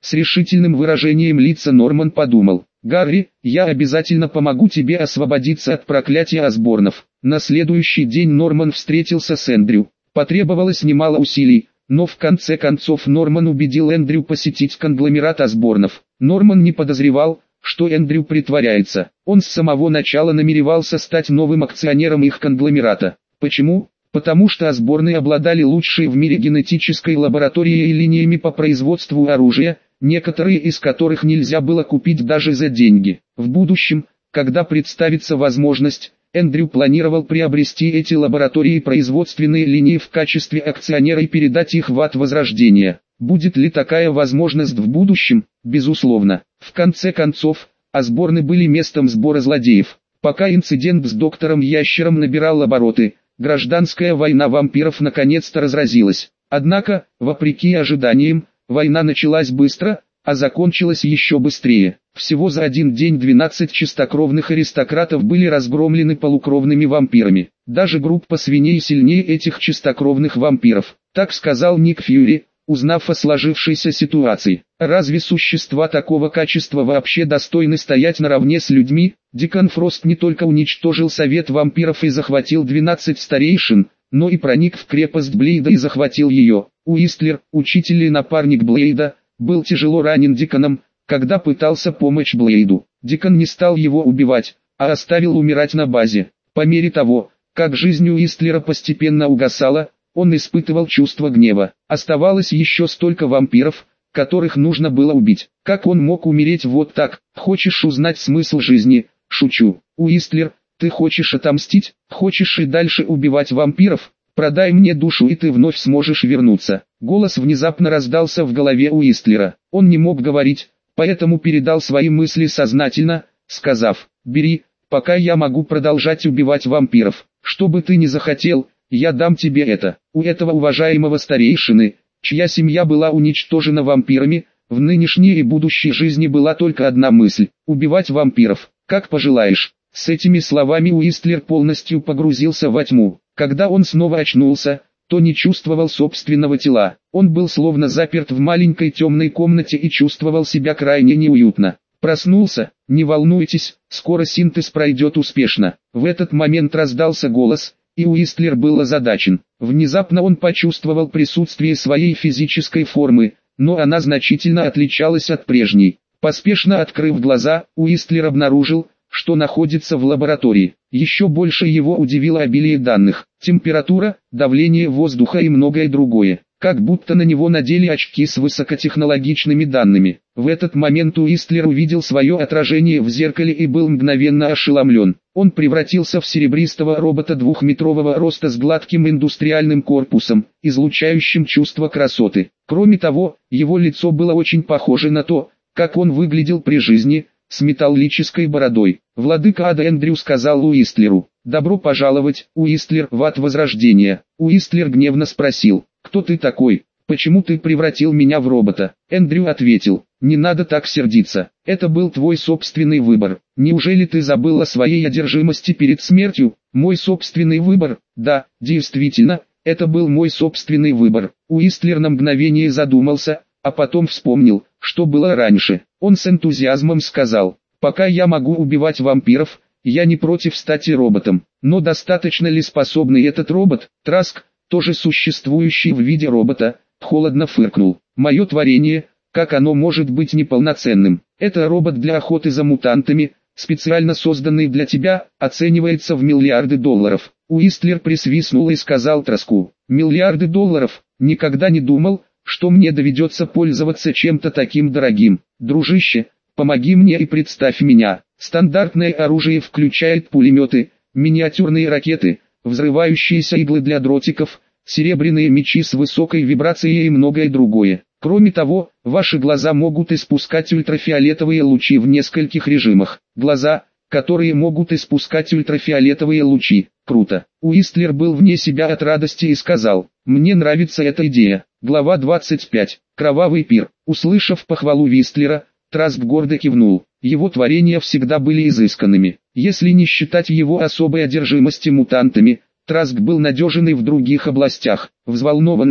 С решительным выражением лица Норман подумал: «Гарри, я обязательно помогу тебе освободиться от проклятия Осборнов». На следующий день Норман встретился с Эндрю. Потребовалось немало усилий, но в конце концов Норман убедил Эндрю посетить конгломерат Осборнов. Норман не подозревал, что Эндрю притворяется. Он с самого начала намеревался стать новым акционером их конгломерата. Почему? Потому что Осборны обладали лучшей в мире генетической лабораторией и линиями по производству оружия, некоторые из которых нельзя было купить даже за деньги. В будущем, когда представится возможность, Эндрю планировал приобрести эти лаборатории и производственные линии в качестве акционера и передать их в Ад Возрождения. Будет ли такая возможность в будущем? Безусловно. В конце концов, Осборны были местом сбора злодеев. Пока инцидент с доктором Ящером набирал обороты, гражданская война вампиров наконец-то разразилась. Однако, вопреки ожиданиям, война началась быстро, а закончилась еще быстрее. Всего за один день 12 чистокровных аристократов были разгромлены полукровными вампирами. Даже группа свиней сильнее этих чистокровных вампиров. Так сказал Ник Фьюри, узнав о сложившейся ситуации. Разве существа такого качества вообще достойны стоять наравне с людьми? Дикон Фрост не только уничтожил совет вампиров и захватил 12 старейшин, но и проник в крепость Блейда и захватил ее. Уистлер, учитель и напарник Блейда, был тяжело ранен Диконом, когда пытался помочь Блейду. Дикон не стал его убивать, а оставил умирать на базе. По мере того, как жизнь Уистлера постепенно угасала, он испытывал чувство гнева. Оставалось еще столько вампиров, которых нужно было убить. Как он мог умереть вот так? Хочешь узнать смысл жизни? Шучу. Уистлер, ты хочешь отомстить? Хочешь и дальше убивать вампиров? Продай мне душу и ты вновь сможешь вернуться. Голос внезапно раздался в голове Уистлера. Он не мог говорить, поэтому передал свои мысли сознательно, сказав: «Бери, пока я могу продолжать убивать вампиров. Что бы ты ни захотел, я дам тебе это». У этого уважаемого старейшины, чья семья была уничтожена вампирами, в нынешней и будущей жизни была только одна мысль – убивать вампиров. Как пожелаешь. С этими словами Уистлер полностью погрузился во тьму. Когда он снова очнулся, то не чувствовал собственного тела. Он был словно заперт в маленькой темной комнате и чувствовал себя крайне неуютно. Проснулся, не волнуйтесь, скоро синтез пройдет успешно. В этот момент раздался голос, и Уистлер был озадачен. Внезапно он почувствовал присутствие своей физической формы, но она значительно отличалась от прежней. Поспешно открыв глаза, Уистлер обнаружил, что находится в лаборатории. Еще больше его удивило обилие данных: температура, давление воздуха и многое другое. Как будто на него надели очки с высокотехнологичными данными. В этот момент Уистлер увидел свое отражение в зеркале и был мгновенно ошеломлен. Он превратился в серебристого робота двухметрового роста с гладким индустриальным корпусом, излучающим чувство красоты. Кроме того, его лицо было очень похоже на то, как он выглядел при жизни, с металлической бородой. Владыка Ада Эндрю сказал Уистлеру: «Добро пожаловать, Уистлер, в Ад Возрождения». Уистлер гневно спросил: «Кто ты такой? Почему ты превратил меня в робота?» Эндрю ответил: «Не надо так сердиться. Это был твой собственный выбор. Неужели ты забыл о своей одержимости перед смертью?» «Мой собственный выбор? Да, действительно, это был мой собственный выбор». Уистлер на мгновение задумался, а потом вспомнил, что было раньше. Он с энтузиазмом сказал: «Пока я могу убивать вампиров, я не против стать роботом. Но достаточно ли способный этот робот?» Траск, тоже существующий в виде робота, холодно фыркнул: «Мое творение, как оно может быть неполноценным? Это робот для охоты за мутантами, специально созданный для тебя, оценивается в миллиарды долларов». Уистлер присвистнул и сказал Траску: «Миллиарды долларов? Никогда не думал, что мне доведется пользоваться чем-то таким дорогим. Дружище, помоги мне и представь меня. Стандартное оружие включает пулеметы, миниатюрные ракеты, взрывающиеся иглы для дротиков, серебряные мечи с высокой вибрацией и многое другое. Кроме того, ваши глаза могут испускать ультрафиолетовые лучи в нескольких режимах. Глаза, которые могут испускать ультрафиолетовые лучи. Круто». Уистлер был вне себя от радости и сказал: «Мне нравится эта идея». Глава 25. Кровавый пир. Услышав похвалу Уистлера, Траск гордо кивнул. Его творения всегда были изысканными. Если не считать его особой одержимости мутантами, Траск был надежен и в других областях. Взволнованный,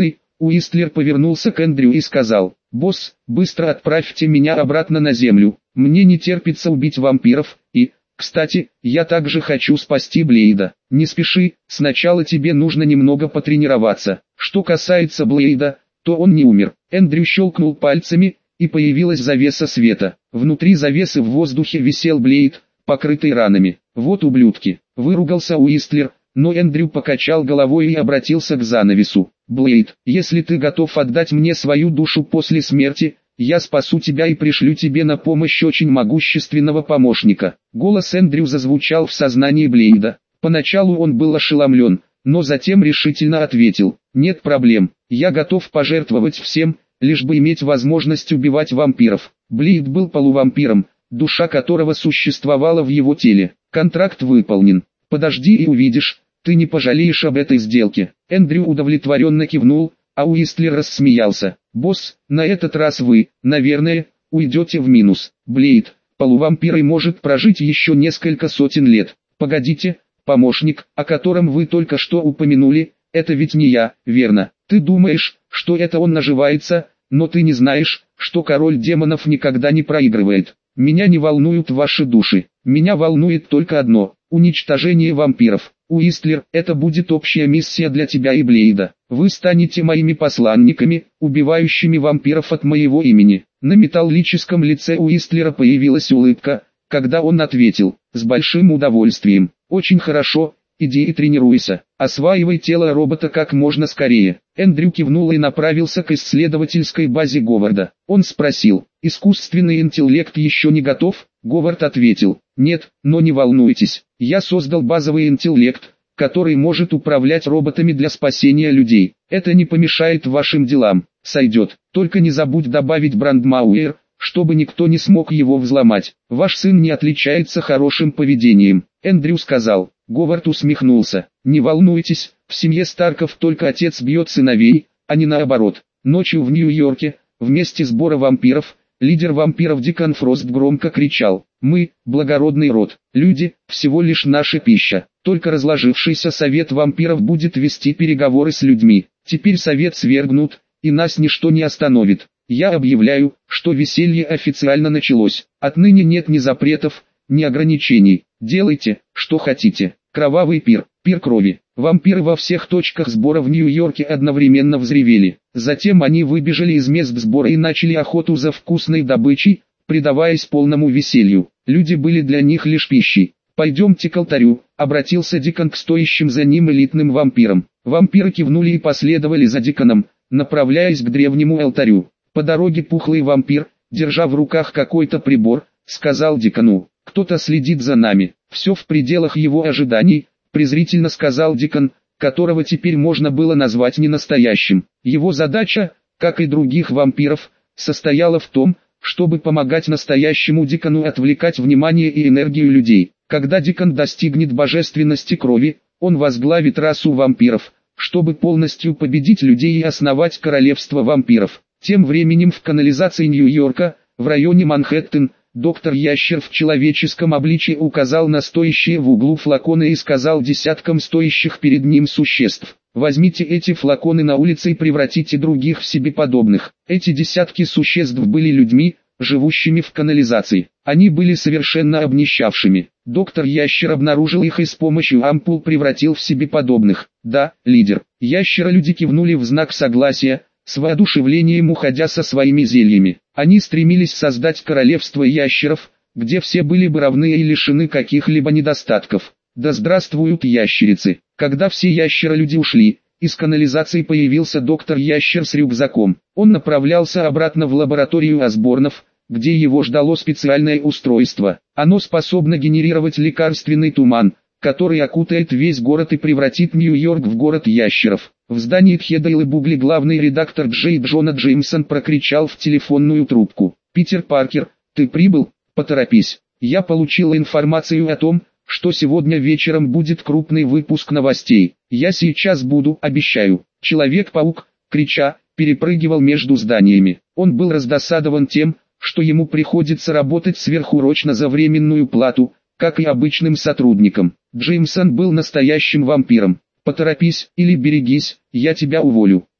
Уистлер повернулся к Эндрю и сказал: «Босс, быстро отправьте меня обратно на землю, мне не терпится убить вампиров, и, кстати, я также хочу спасти Блейда. Не спеши, сначала тебе нужно немного потренироваться. Что касается Блейда, то он не умер». Эндрю щелкнул пальцами, и появилась завеса света. Внутри завесы в воздухе висел Блейд, покрытый ранами. «Вот ублюдки!» — выругался Уистлер, но Эндрю покачал головой и обратился к занавесу. «Блейд, если ты готов отдать мне свою душу после смерти, я спасу тебя и пришлю тебе на помощь очень могущественного помощника». Голос Эндрю зазвучал в сознании Блейда. Поначалу он был ошеломлен, но затем решительно ответил: «Нет проблем, я готов пожертвовать всем, лишь бы иметь возможность убивать вампиров». Блейд был полувампиром, душа которого существовала в его теле. «Контракт выполнен. Подожди и увидишь, ты не пожалеешь об этой сделке». Эндрю удовлетворенно кивнул, а Уистлер рассмеялся. «Босс, на этот раз вы, наверное, уйдете в минус. Блейд, полувампир и может прожить еще несколько сотен лет. Погодите, помощник, о котором вы только что упомянули, это ведь не я, верно? Ты думаешь, что это он наживается, но ты не знаешь, что король демонов никогда не проигрывает. Меня не волнуют ваши души, меня волнует только одно – уничтожение вампиров. Уистлер, это будет общая миссия для тебя и Блейда. Вы станете моими посланниками, убивающими вампиров от моего имени». На металлическом лице Уистлера появилась улыбка, когда он ответил: «С большим удовольствием. Очень хорошо, иди и тренируйся. Осваивай тело робота как можно скорее». Эндрю кивнул и направился к исследовательской базе Говарда. Он спросил: «Искусственный интеллект еще не готов?» Говард ответил: «Нет, но не волнуйтесь, я создал базовый интеллект, который может управлять роботами для спасения людей. Это не помешает вашим делам, сойдет. Только не забудь добавить брандмауэр, чтобы никто не смог его взломать. Ваш сын не отличается хорошим поведением». Эндрю сказал. Говард усмехнулся: «Не волнуйтесь, в семье Старков только отец бьет сыновей, а не наоборот». Ночью в Нью-Йорке, в месте сбора вампиров, лидер вампиров Дикон Фрост громко кричал: «Мы, благородный род, люди, всего лишь наша пища». Только разложившийся совет вампиров будет вести переговоры с людьми. Теперь совет свергнут, и нас ничто не остановит. Я объявляю, что веселье официально началось. Отныне нет ни запретов, ни ограничений. Делайте, что хотите. Кровавый пир, пир крови. Вампиры во всех точках сбора в Нью-Йорке одновременно взревели. Затем они выбежали из мест сбора и начали охоту за вкусной добычей, предаваясь полному веселью. Люди были для них лишь пищей. «Пойдемте к алтарю», — обратился Дикон к стоящим за ним элитным вампирам. Вампиры кивнули и последовали за Диконом, направляясь к древнему алтарю. По дороге пухлый вампир, держа в руках какой-то прибор, сказал Дикону: «Кто-то следит за нами». «Все в пределах его ожиданий», — презрительно сказал Дикон, которого теперь можно было назвать ненастоящим. Его задача, как и других вампиров, состояла в том, чтобы помогать настоящему Дикону отвлекать внимание и энергию людей. Когда Дикон достигнет божественности крови, он возглавит расу вампиров, чтобы полностью победить людей и основать королевство вампиров. Тем временем в канализации Нью-Йорка, в районе Манхэттен, доктор Ящер в человеческом обличии указал на стоящие в углу флаконы и сказал десяткам стоящих перед ним существ: «Возьмите эти флаконы на улице и превратите других в себе подобных». Эти десятки существ были людьми, живущими в канализации. Они были совершенно обнищавшими. Доктор Ящер обнаружил их и с помощью ампул превратил в себе подобных. «Да, лидер». Ящера-люди кивнули в знак согласия, с воодушевлением уходя со своими зельями. Они стремились создать королевство ящеров, где все были бы равны и лишены каких-либо недостатков. Да здравствуют ящерицы! Когда все ящера-люди ушли, из канализации появился доктор Ящер с рюкзаком. Он направлялся обратно в лабораторию Осборнов, где его ждало специальное устройство. Оно способно генерировать лекарственный туман, который окутает весь город и превратит Нью-Йорк в город ящеров. В здании Тхедайл и Бугли главный редактор Джей Джона Джеймсон прокричал в телефонную трубку: «Питер Паркер, ты прибыл? Поторопись. Я получил информацию о том, что сегодня вечером будет крупный выпуск новостей. Я сейчас буду, обещаю». Человек-паук, крича, перепрыгивал между зданиями. Он был раздосадован тем, что ему приходится работать сверхурочно за временную плату, как и обычным сотрудникам. Джеймсон был настоящим вампиром. «Поторопись, или берегись, я тебя уволю».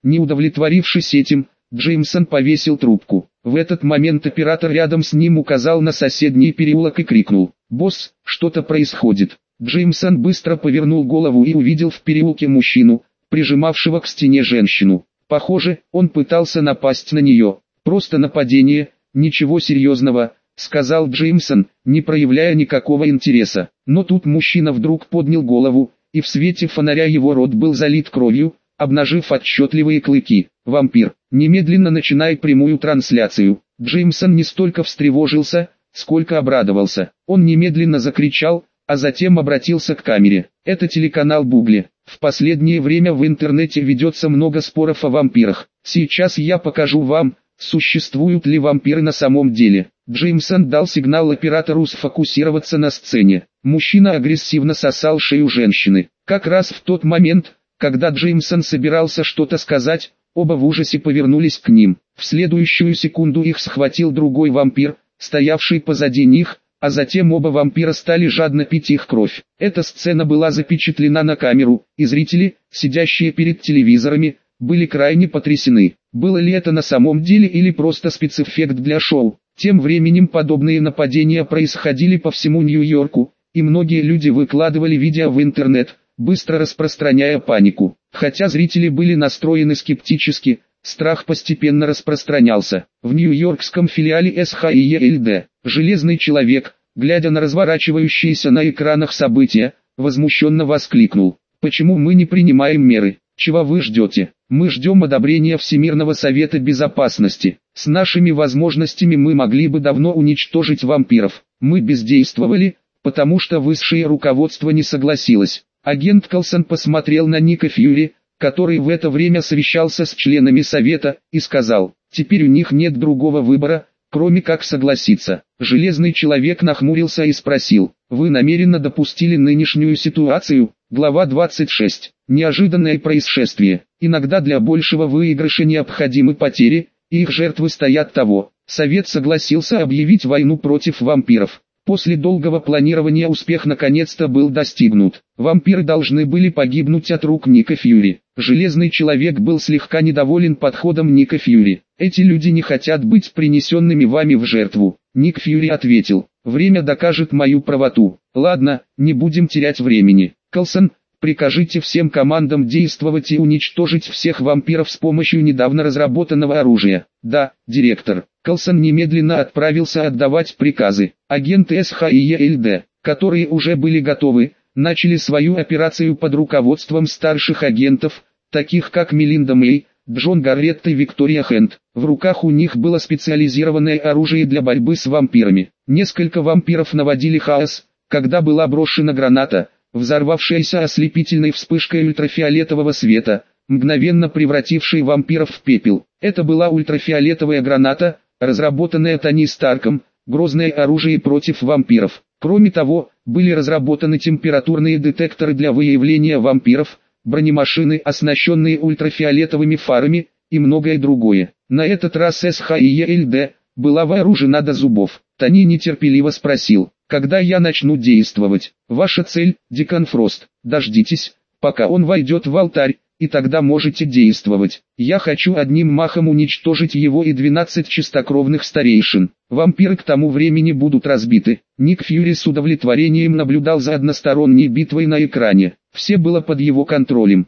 Не удовлетворившись этим, Джеймсон повесил трубку. В этот момент оператор рядом с ним указал на соседний переулок и крикнул: «Босс, что-то происходит». Джеймсон быстро повернул голову и увидел в переулке мужчину, прижимавшего к стене женщину. Похоже, он пытался напасть на нее. «Просто нападение, ничего серьезного», — сказал Джеймсон, не проявляя никакого интереса. Но тут мужчина вдруг поднял голову, и в свете фонаря его рот был залит кровью, обнажив отчетливые клыки. «Вампир, немедленно начинай прямую трансляцию». Джеймсон не столько встревожился, сколько обрадовался. Он немедленно закричал, а затем обратился к камере. «Это телеканал Бугли. В последнее время в интернете ведется много споров о вампирах. Сейчас я покажу вам, существуют ли вампиры на самом деле». Джеймсон дал сигнал оператору сфокусироваться на сцене. Мужчина агрессивно сосал шею женщины. Как раз в тот момент, когда Джеймсон собирался что-то сказать, оба в ужасе повернулись к ним. В следующую секунду их схватил другой вампир, стоявший позади них, а затем оба вампира стали жадно пить их кровь. Эта сцена была запечатлена на камеру, и зрители, сидящие перед телевизорами, были крайне потрясены. Было ли это на самом деле или просто спецэффект для шоу? Тем временем подобные нападения происходили по всему Нью-Йорку, и многие люди выкладывали видео в интернет, быстро распространяя панику. Хотя зрители были настроены скептически, страх постепенно распространялся. В нью-йоркском филиале СХИЕЛД «Железный человек», глядя на разворачивающиеся на экранах события, возмущенно воскликнул: «Почему мы не принимаем меры? Чего вы ждете? Мы ждем одобрения Всемирного Совета Безопасности. С нашими возможностями мы могли бы давно уничтожить вампиров. Мы бездействовали, потому что высшее руководство не согласилось». Агент Колсон посмотрел на Ника Фьюри, который в это время совещался с членами Совета, и сказал: «Теперь у них нет другого выбора, кроме как согласиться». Железный человек нахмурился и спросил: «Вы намеренно допустили нынешнюю ситуацию?» Глава 26. Неожиданное происшествие. Иногда для большего выигрыша необходимы потери, и их жертвы стоят того. Совет согласился объявить войну против вампиров. После долгого планирования успех наконец-то был достигнут. Вампиры должны были погибнуть от рук Ника Фьюри. Железный человек был слегка недоволен подходом Ника Фьюри. «Эти люди не хотят быть принесенными вами в жертву». Ник Фьюри ответил: «Время докажет мою правоту. Ладно, не будем терять времени. Колсон, прикажите всем командам действовать и уничтожить всех вампиров с помощью недавно разработанного оружия». «Да, директор». Колсон немедленно отправился отдавать приказы. Агенты СХИЕЛД, которые уже были готовы, начали свою операцию под руководством старших агентов, таких как Мелинда Мэй, Джон Гарретт и Виктория Хэнд. В руках у них было специализированное оружие для борьбы с вампирами. Несколько вампиров наводили хаос, когда была брошена граната, взорвавшаяся ослепительной вспышкой ультрафиолетового света, мгновенно превратившей вампиров в пепел. Это была ультрафиолетовая граната, разработанная Тони Старком, грозное оружие против вампиров. Кроме того, были разработаны температурные детекторы для выявления вампиров, бронемашины, оснащенные ультрафиолетовыми фарами, и многое другое. На этот раз СХИЕЛД была вооружена до зубов. Тони нетерпеливо спросил: «Когда я начну действовать?» «Ваша цель, Декан Фрост. Дождитесь, пока он войдет в алтарь, и тогда можете действовать. Я хочу одним махом уничтожить его и 12 чистокровных старейшин. Вампиры к тому времени будут разбиты». Ник Фьюри с удовлетворением наблюдал за односторонней битвой на экране. Все было под его контролем.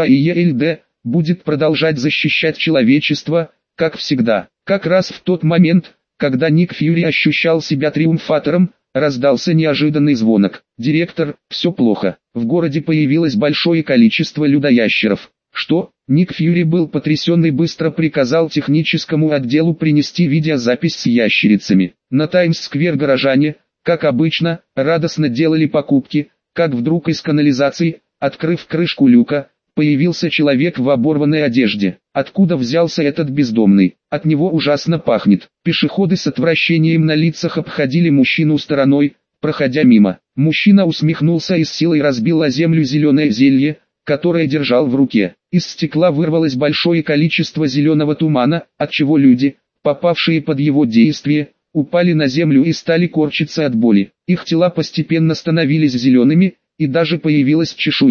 СХИЕЛД будет продолжать защищать человечество, как всегда. Как раз в тот момент, когда Ник Фьюри ощущал себя триумфатором, раздался неожиданный звонок. «Директор, все плохо. В городе появилось большое количество людоящеров». «Что?» Ник Фьюри был потрясен и быстро приказал техническому отделу принести видеозапись с ящерицами. На Таймс-сквер горожане, как обычно, радостно делали покупки, как вдруг из канализации, открыв крышку люка, появился человек в оборванной одежде. Откуда взялся этот бездомный? От него ужасно пахнет. Пешеходы с отвращением на лицах обходили мужчину стороной, проходя мимо. Мужчина усмехнулся и с силой разбил о землю зеленое зелье, которое держал в руке. Из стекла вырвалось большое количество зеленого тумана, отчего люди, попавшие под его действие, упали на землю и стали корчиться от боли. Их тела постепенно становились зелеными, и даже появилась чешуя.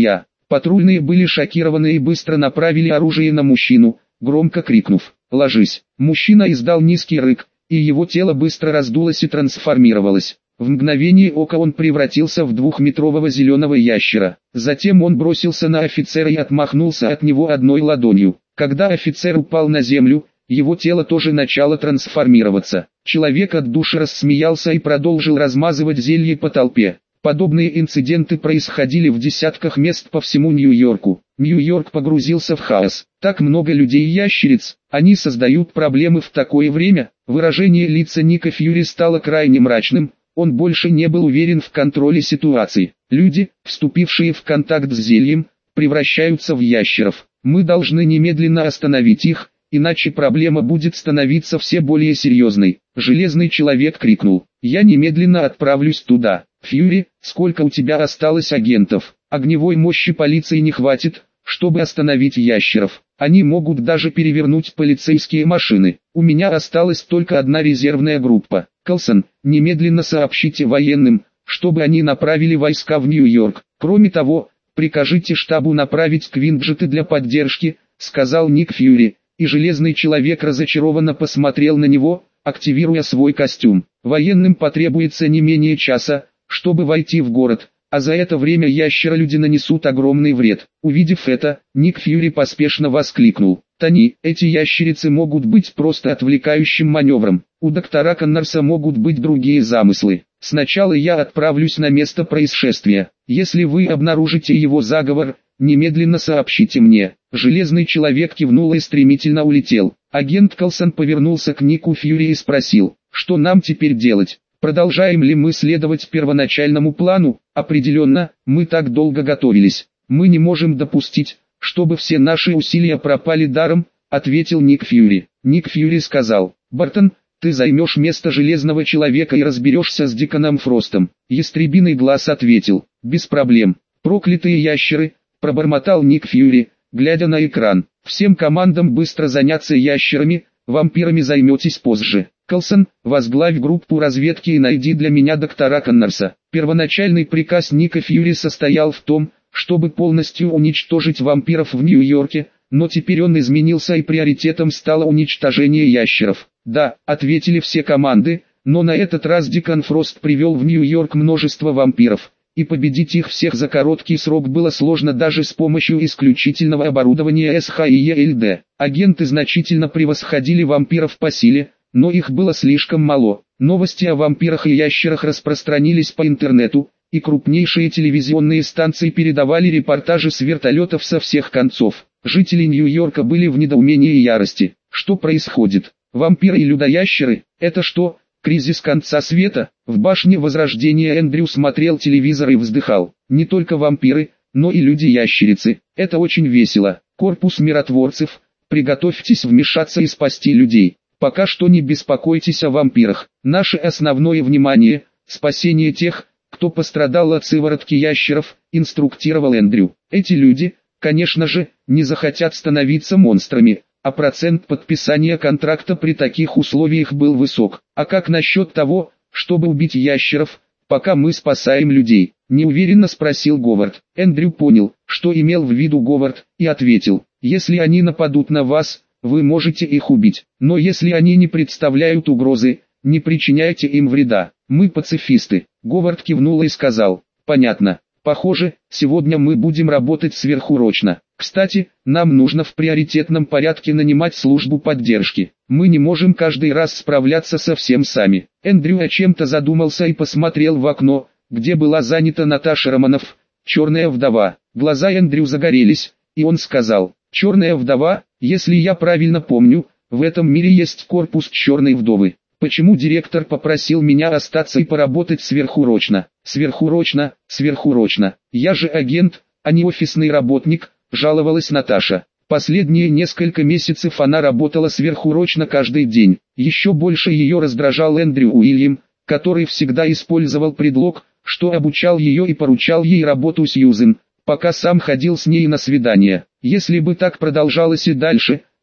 Патрульные были шокированы и быстро направили оружие на мужчину, громко крикнув «Ложись!». Мужчина издал низкий рык, и его тело быстро раздулось и трансформировалось. В мгновение ока он превратился в двухметрового зеленого ящера. Затем он бросился на офицера и отмахнулся от него одной ладонью. Когда офицер упал на землю, его тело тоже начало трансформироваться. Человек от души рассмеялся и продолжил размазывать зелье по толпе. Подобные инциденты происходили в десятках мест по всему Нью-Йорку. Нью-Йорк погрузился в хаос. Так много людей-ящериц, они создают проблемы в такое время. Выражение лица Ника Фьюри стало крайне мрачным. Он больше не был уверен в контроле ситуации. Люди, вступившие в контакт с зельем, превращаются в ящеров. Мы должны немедленно остановить их, иначе проблема будет становиться все более серьезной. Железный человек крикнул: «Я немедленно отправлюсь туда». «Фьюри, сколько у тебя осталось агентов? Огневой мощи полиции не хватит, чтобы остановить ящеров. Они могут даже перевернуть полицейские машины. У меня осталась только одна резервная группа. Колсон, немедленно сообщите военным, чтобы они направили войска в Нью-Йорк. Кроме того, прикажите штабу направить квинджеты для поддержки», — сказал Ник Фьюри, и Железный Человек разочарованно посмотрел на него, активируя свой костюм. «Военным потребуется не менее часа, чтобы войти в город, а за это время ящеролюди нанесут огромный вред». Увидев это, Ник Фьюри поспешно воскликнул: «Тони, эти ящерицы могут быть просто отвлекающим маневром. У доктора Коннорса могут быть другие замыслы. Сначала я отправлюсь на место происшествия. Если вы обнаружите его заговор, немедленно сообщите мне». Железный Человек кивнул и стремительно улетел. Агент Колсон повернулся к Нику Фьюри и спросил: «Что нам теперь делать? Продолжаем ли мы следовать первоначальному плану?» «Определенно, мы так долго готовились. Мы не можем допустить, чтобы все наши усилия пропали даром», — ответил Ник Фьюри. Ник Фьюри сказал: «Бартон, ты займешь место Железного Человека и разберешься с Диконом Фростом». Ястребиный глаз ответил: «Без проблем». «Проклятые ящеры», — пробормотал Ник Фьюри, глядя на экран. «Всем командам быстро заняться ящерами, вампирами займетесь позже. Колсон, возглавь группу разведки и найди для меня доктора Коннорса». Первоначальный приказ Ника Фьюри состоял в том, чтобы полностью уничтожить вампиров в Нью-Йорке, но теперь он изменился и приоритетом стало уничтожение ящеров. «Да», — ответили все команды, но на этот раз Дикон Фрост привел в Нью-Йорк множество вампиров, и победить их всех за короткий срок было сложно даже с помощью исключительного оборудования СХИЕЛД. Агенты значительно превосходили вампиров по силе, но их было слишком мало. Новости о вампирах и ящерах распространились по интернету, и крупнейшие телевизионные станции передавали репортажи с вертолетов со всех концов. Жители Нью-Йорка были в недоумении и ярости. Что происходит? Вампиры и людоящеры? Это что, кризис конца света? В башне Возрождения Эндрю смотрел телевизор и вздыхал. Не только вампиры, но и люди-ящерицы. Это очень весело. Корпус миротворцев, приготовьтесь вмешаться и спасти людей. Пока что не беспокойтесь о вампирах. Наше основное внимание – спасение тех, кто пострадал от сыворотки ящеров, инструктировал Эндрю. Эти люди, конечно же, не захотят становиться монстрами, а процент подписания контракта при таких условиях был высок. А как насчет того, чтобы убить ящеров, пока мы спасаем людей? Неуверенно спросил Говард. Эндрю понял, что имел в виду Говард, и ответил: если они нападут на вас, вы можете их убить, но если они не представляют угрозы, не причиняйте им вреда. Мы пацифисты. Говард кивнул и сказал: понятно. Похоже, сегодня мы будем работать сверхурочно. Кстати, нам нужно в приоритетном порядке нанимать службу поддержки. Мы не можем каждый раз справляться со всем сами. Эндрю о чем-то задумался и посмотрел в окно, где была занята Наташа Романов, черная вдова. Глаза Эндрю загорелись, и он сказал: черная вдова, если я правильно помню, в этом мире есть корпус черной вдовы. Почему директор попросил меня остаться и поработать сверхурочно? Сверхурочно, сверхурочно. Я же агент, а не офисный работник, жаловалась Наташа. Последние несколько месяцев она работала сверхурочно каждый день. Еще больше ее раздражал Эндрю Уильям, который всегда использовал предлог, что обучал ее и поручал ей работу Сьюзен, пока сам ходил с ней на свидания. Если бы так продолжалось и дальше,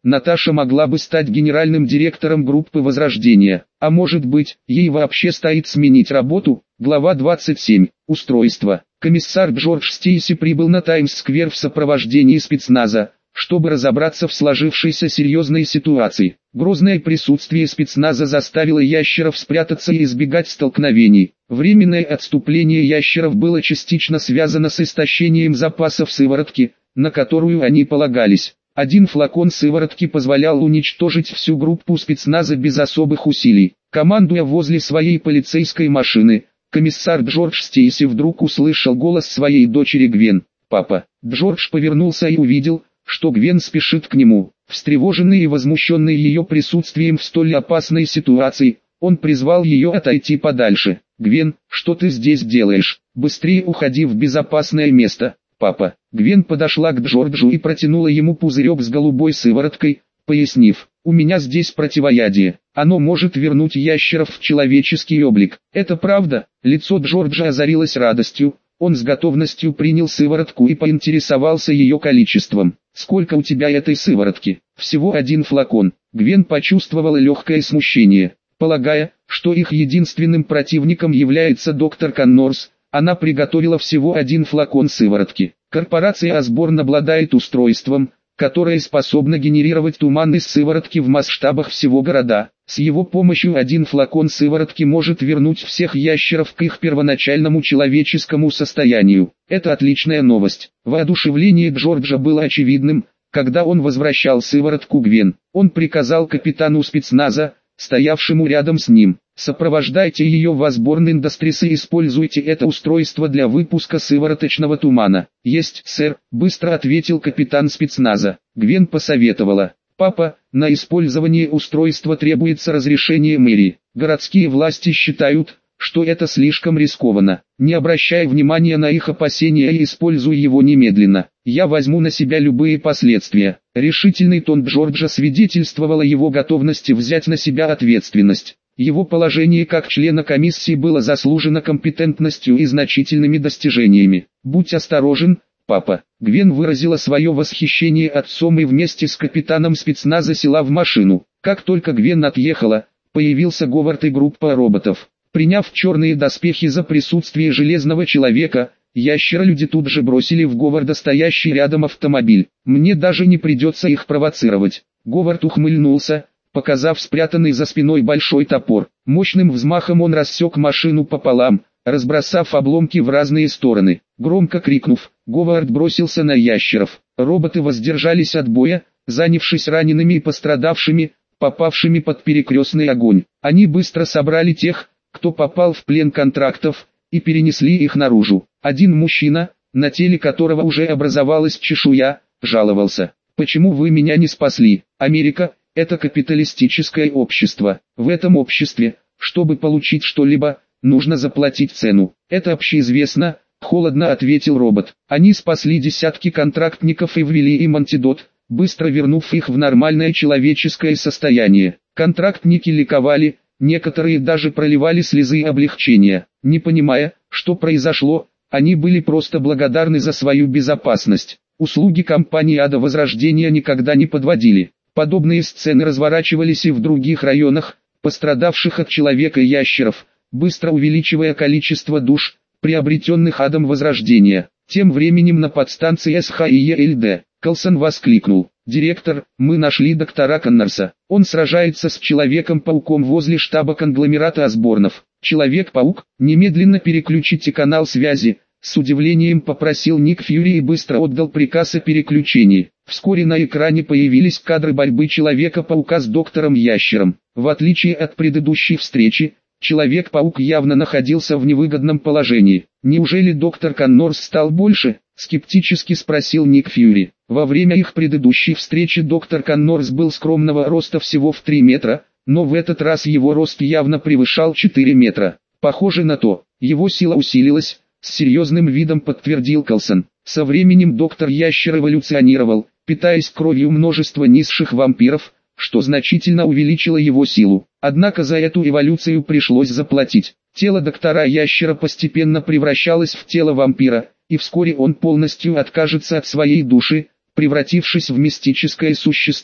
Наташа могла бы стать генеральным директором группы Возрождения, а может быть, ей вообще стоит сменить работу. Глава 27. Устройство. Комиссар Джордж Стейси прибыл на Таймс-сквер в сопровождении спецназа, чтобы разобраться в сложившейся серьезной ситуации. Грозное присутствие спецназа заставило ящеров спрятаться и избегать столкновений. Временное отступление ящеров было частично связано с истощением запасов сыворотки, на которую они полагались. Один флакон сыворотки позволял уничтожить всю группу спецназа без особых усилий. Командуя возле своей полицейской машины, комиссар Джордж Стейси вдруг услышал голос своей дочери Гвен. «Папа». Джордж повернулся и увидел, что Гвен спешит к нему. Встревоженный и возмущенный ее присутствием в столь опасной ситуации, он призвал ее отойти подальше. «Гвен, что ты здесь делаешь? Быстрее уходи в безопасное место, папа». Гвен подошла к Джорджу и протянула ему пузырек с голубой сывороткой, пояснив: «У меня здесь противоядие. Оно может вернуть ящеров в человеческий облик». «Это правда?» Лицо Джорджа озарилось радостью. Он с готовностью принял сыворотку и поинтересовался ее количеством. «Сколько у тебя этой сыворотки?» «Всего один флакон». Гвен почувствовала легкое смущение. Полагая, что их единственным противником является доктор Коннорс, она приготовила всего один флакон сыворотки. Корпорация Осборн обладает устройством, которое способно генерировать туман из сыворотки в масштабах всего города. С его помощью один флакон сыворотки может вернуть всех ящеров к их первоначальному человеческому состоянию. Это отличная новость. Воодушевление Джорджа было очевидным, когда он возвращал сыворотку Гвен. Он приказал капитану спецназа, стоявшему рядом с ним: «Сопровождайте ее в Осборн Индастрис и используйте это устройство для выпуска сывороточного тумана». «Есть, сэр», — быстро ответил капитан спецназа. Гвен посоветовала: «Папа, на использование устройства требуется разрешение мэрии. Городские власти считают, что это слишком рискованно. Не обращай внимания на их опасения и используй его немедленно. Я возьму на себя любые последствия». Решительный тон Джорджа свидетельствовал о его готовности взять на себя ответственность. Его положение как члена комиссии было заслужено компетентностью и значительными достижениями. «Будь осторожен, папа». Гвен выразила свое восхищение отцом и вместе с капитаном спецназа села в машину. Как только Гвен отъехала, появился Говард и группа роботов. Приняв черные доспехи за присутствие железного человека, ящеролюди тут же бросили в Говарда стоящий рядом автомобиль. «Мне даже не придется их провоцировать». Говард ухмыльнулся, показав спрятанный за спиной большой топор. Мощным взмахом он рассек машину пополам, разбросав обломки в разные стороны. Громко крикнув, Говард бросился на ящеров. Роботы воздержались от боя, занявшись ранеными и пострадавшими, попавшими под перекрестный огонь. Они быстро собрали тех, кто попал в плен контрактов, и перенесли их наружу. Один мужчина, на теле которого уже образовалась чешуя, жаловался: «Почему вы меня не спасли? Америка – это капиталистическое общество. В этом обществе, чтобы получить что-либо, нужно заплатить цену. Это общеизвестно», – холодно ответил робот. «Они спасли десятки контрактников и ввели им антидот, быстро вернув их в нормальное человеческое состояние. Контрактники ликовали, некоторые даже проливали слезы облегчения. Не понимая, что произошло, они были просто благодарны за свою безопасность. Услуги компании Ада Возрождения никогда не подводили». Подобные сцены разворачивались и в других районах, пострадавших от человека-ящеров, быстро увеличивая количество душ, приобретенных Адом Возрождения. Тем временем на подстанции СХИЕЛД Колсон воскликнул: «Директор, мы нашли доктора Коннорса. Он сражается с Человеком-пауком возле штаба конгломерата Осборнов». «Человек-паук, немедленно переключите канал связи», — с удивлением попросил Ник Фьюри и быстро отдал приказ о переключении. Вскоре на экране появились кадры борьбы Человека-паука с доктором-ящером. В отличие от предыдущей встречи, Человек-паук явно находился в невыгодном положении. «Неужели доктор Коннорс стал больше?» — скептически спросил Ник Фьюри. Во время их предыдущей встречи доктор Коннорс был скромного роста всего в 3 метра, но в этот раз его рост явно превышал 4 метра. «Похоже на то, его сила усилилась», — с серьезным видом подтвердил Колсон. Со временем доктор Ящер эволюционировал, питаясь кровью множества низших вампиров, что значительно увеличило его силу. Однако за эту эволюцию пришлось заплатить. Тело доктора Ящера постепенно превращалось в тело вампира, и вскоре он полностью откажется от своей души, превратившись в мистическое существо.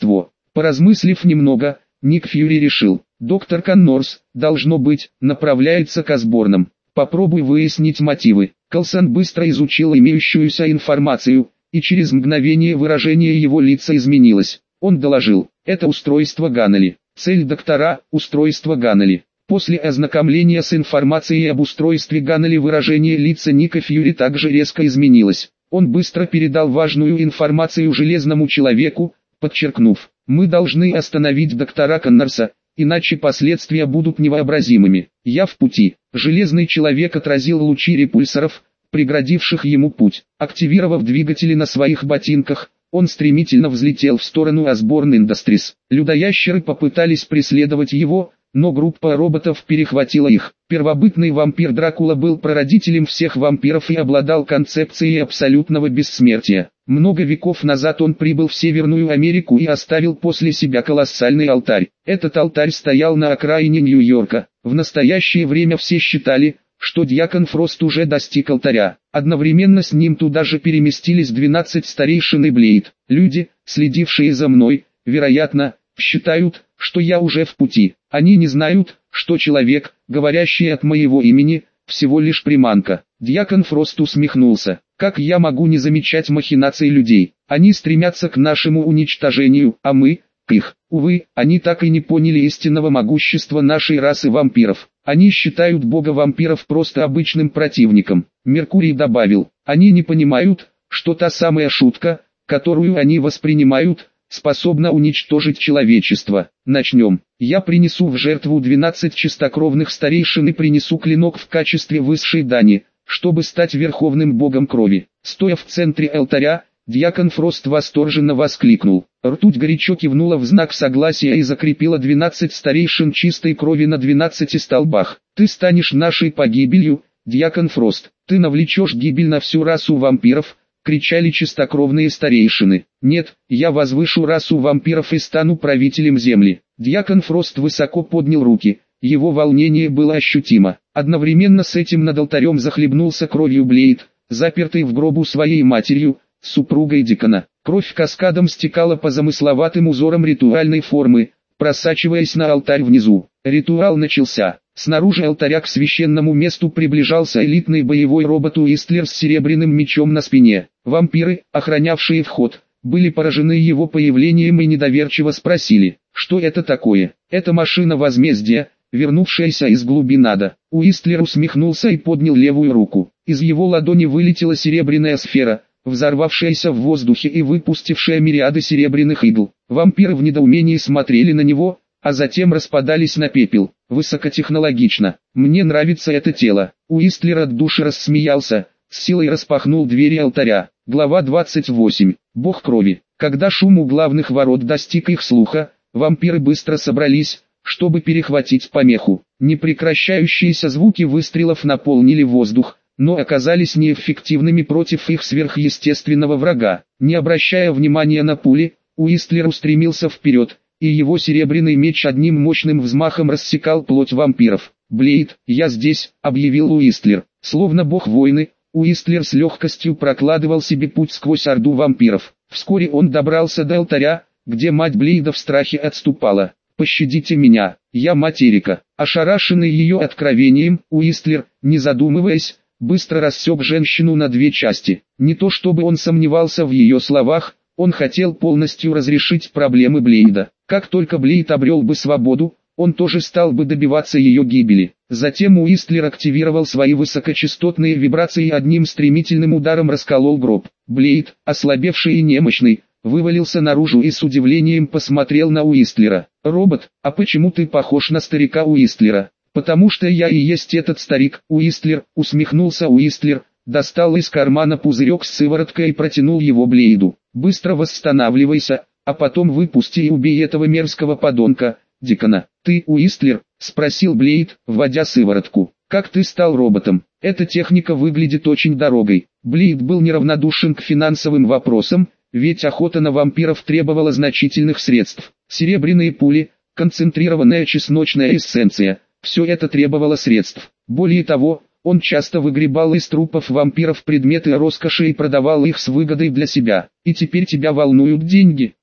Поразмыслив немного, Ник Фьюри решил, доктор Коннорс, должно быть, направляется к Осборнам. Попробуй выяснить мотивы. Колсон быстро изучил имеющуюся информацию, и через мгновение выражение его лица изменилось. Он доложил, это устройство Ганнелли. Цель доктора – устройство Ганнелли. После ознакомления с информацией об устройстве Ганнелли выражение лица Ника Фьюри также резко изменилось. Он быстро передал важную информацию Железному Человеку, подчеркнув, мы должны остановить доктора Коннорса, иначе последствия будут невообразимыми. Я в пути. Железный Человек отразил лучи репульсоров, преградивших ему путь. Активировав двигатели на своих ботинках, он стремительно взлетел в сторону Osborn Industries. Людоящеры попытались преследовать его, но группа роботов перехватила их. Первобытный вампир Дракула был прародителем всех вампиров и обладал концепцией абсолютного бессмертия. Много веков назад он прибыл в Северную Америку и оставил после себя колоссальный алтарь. Этот алтарь стоял на окраине Нью-Йорка. В настоящее время все считали, что Дьякон Фрост уже достиг алтаря. Одновременно с ним туда же переместились 12 старейшин и Блейд. Люди, следившие за мной, вероятно, считают, что я уже в пути. Они не знают, что человек, говорящий от моего имени, всего лишь приманка. Дьякон Фрост усмехнулся. Как я могу не замечать махинаций людей? Они стремятся к нашему уничтожению, а мы – к их. Увы, они так и не поняли истинного могущества нашей расы вампиров. Они считают бога вампиров просто обычным противником. Меркурий добавил, они не понимают, что та самая шутка, которую они воспринимают, способна уничтожить человечество. Начнем. Я принесу в жертву 12 чистокровных старейшин и принесу клинок в качестве высшей дани, чтобы стать верховным богом крови. Стоя в центре алтаря, Дьякон Фрост восторженно воскликнул. Ртуть горячо кивнула в знак согласия и закрепила 12 старейшин чистой крови на 12 столбах. Ты станешь нашей погибелью, Дьякон Фрост. Ты навлечешь гибель на всю расу вампиров, кричали чистокровные старейшины. Нет, я возвышу расу вампиров и стану правителем земли. Дьякон Фрост высоко поднял руки. Его волнение было ощутимо. Одновременно с этим над алтарем захлебнулся кровью Блейд, запертый в гробу своей матерью, супругой Дикона. Кровь каскадом стекала по замысловатым узорам ритуальной формы, просачиваясь на алтарь внизу. Ритуал начался. Снаружи алтаря к священному месту приближался элитный боевой робот Уистлер с серебряным мечом на спине. Вампиры, охранявшие вход, были поражены его появлением и недоверчиво спросили, что это такое. Это машина возмездия, вернувшаяся из глубин ада. Уистлер усмехнулся и поднял левую руку. Из его ладони вылетела серебряная сфера, взорвавшаяся в воздухе и выпустившая мириады серебряных игл. Вампиры в недоумении смотрели на него, а затем распадались на пепел. Высокотехнологично. Мне нравится это тело. Уистлер от души рассмеялся, с силой распахнул двери алтаря. Глава 28. Бог крови. Когда шум у главных ворот достиг их слуха, вампиры быстро собрались, чтобы перехватить помеху. Непрекращающиеся звуки выстрелов наполнили воздух, но оказались неэффективными против их сверхъестественного врага. Не обращая внимания на пули, Уистлер устремился вперед, и его серебряный меч одним мощным взмахом рассекал плоть вампиров. «Блейд, я здесь», — объявил Уистлер. Словно бог войны, Уистлер с легкостью прокладывал себе путь сквозь орду вампиров. Вскоре он добрался до алтаря, где мать Блейда в страхе отступала. «Пощадите меня, я мать Эрика». Ошарашенный ее откровением, Уистлер, не задумываясь, быстро рассек женщину на две части. Не то чтобы он сомневался в ее словах, он хотел полностью разрешить проблемы Блейда. Как только Блейд обрел бы свободу, он тоже стал бы добиваться ее гибели. Затем Уистлер активировал свои высокочастотные вибрации и одним стремительным ударом расколол гроб. Блейд, ослабевший и немощный, вывалился наружу и с удивлением посмотрел на Уистлера. «Робот, а почему ты похож на старика Уистлера?» «Потому что я и есть этот старик, Уистлер», — усмехнулся Уистлер, достал из кармана пузырек с сывороткой и протянул его Блейду. «Быстро восстанавливайся, а потом выпусти и убей этого мерзкого подонка, Дикона». «Ты Уистлер?» — спросил Блейд, вводя сыворотку. «Как ты стал роботом? Эта техника выглядит очень дорогой». Блейд был неравнодушен к финансовым вопросам, ведь охота на вампиров требовала значительных средств. Серебряные пули, концентрированная чесночная эссенция — все это требовало средств. Более того, он часто выгребал из трупов вампиров предметы роскоши и продавал их с выгодой для себя. «И теперь тебя волнуют деньги?»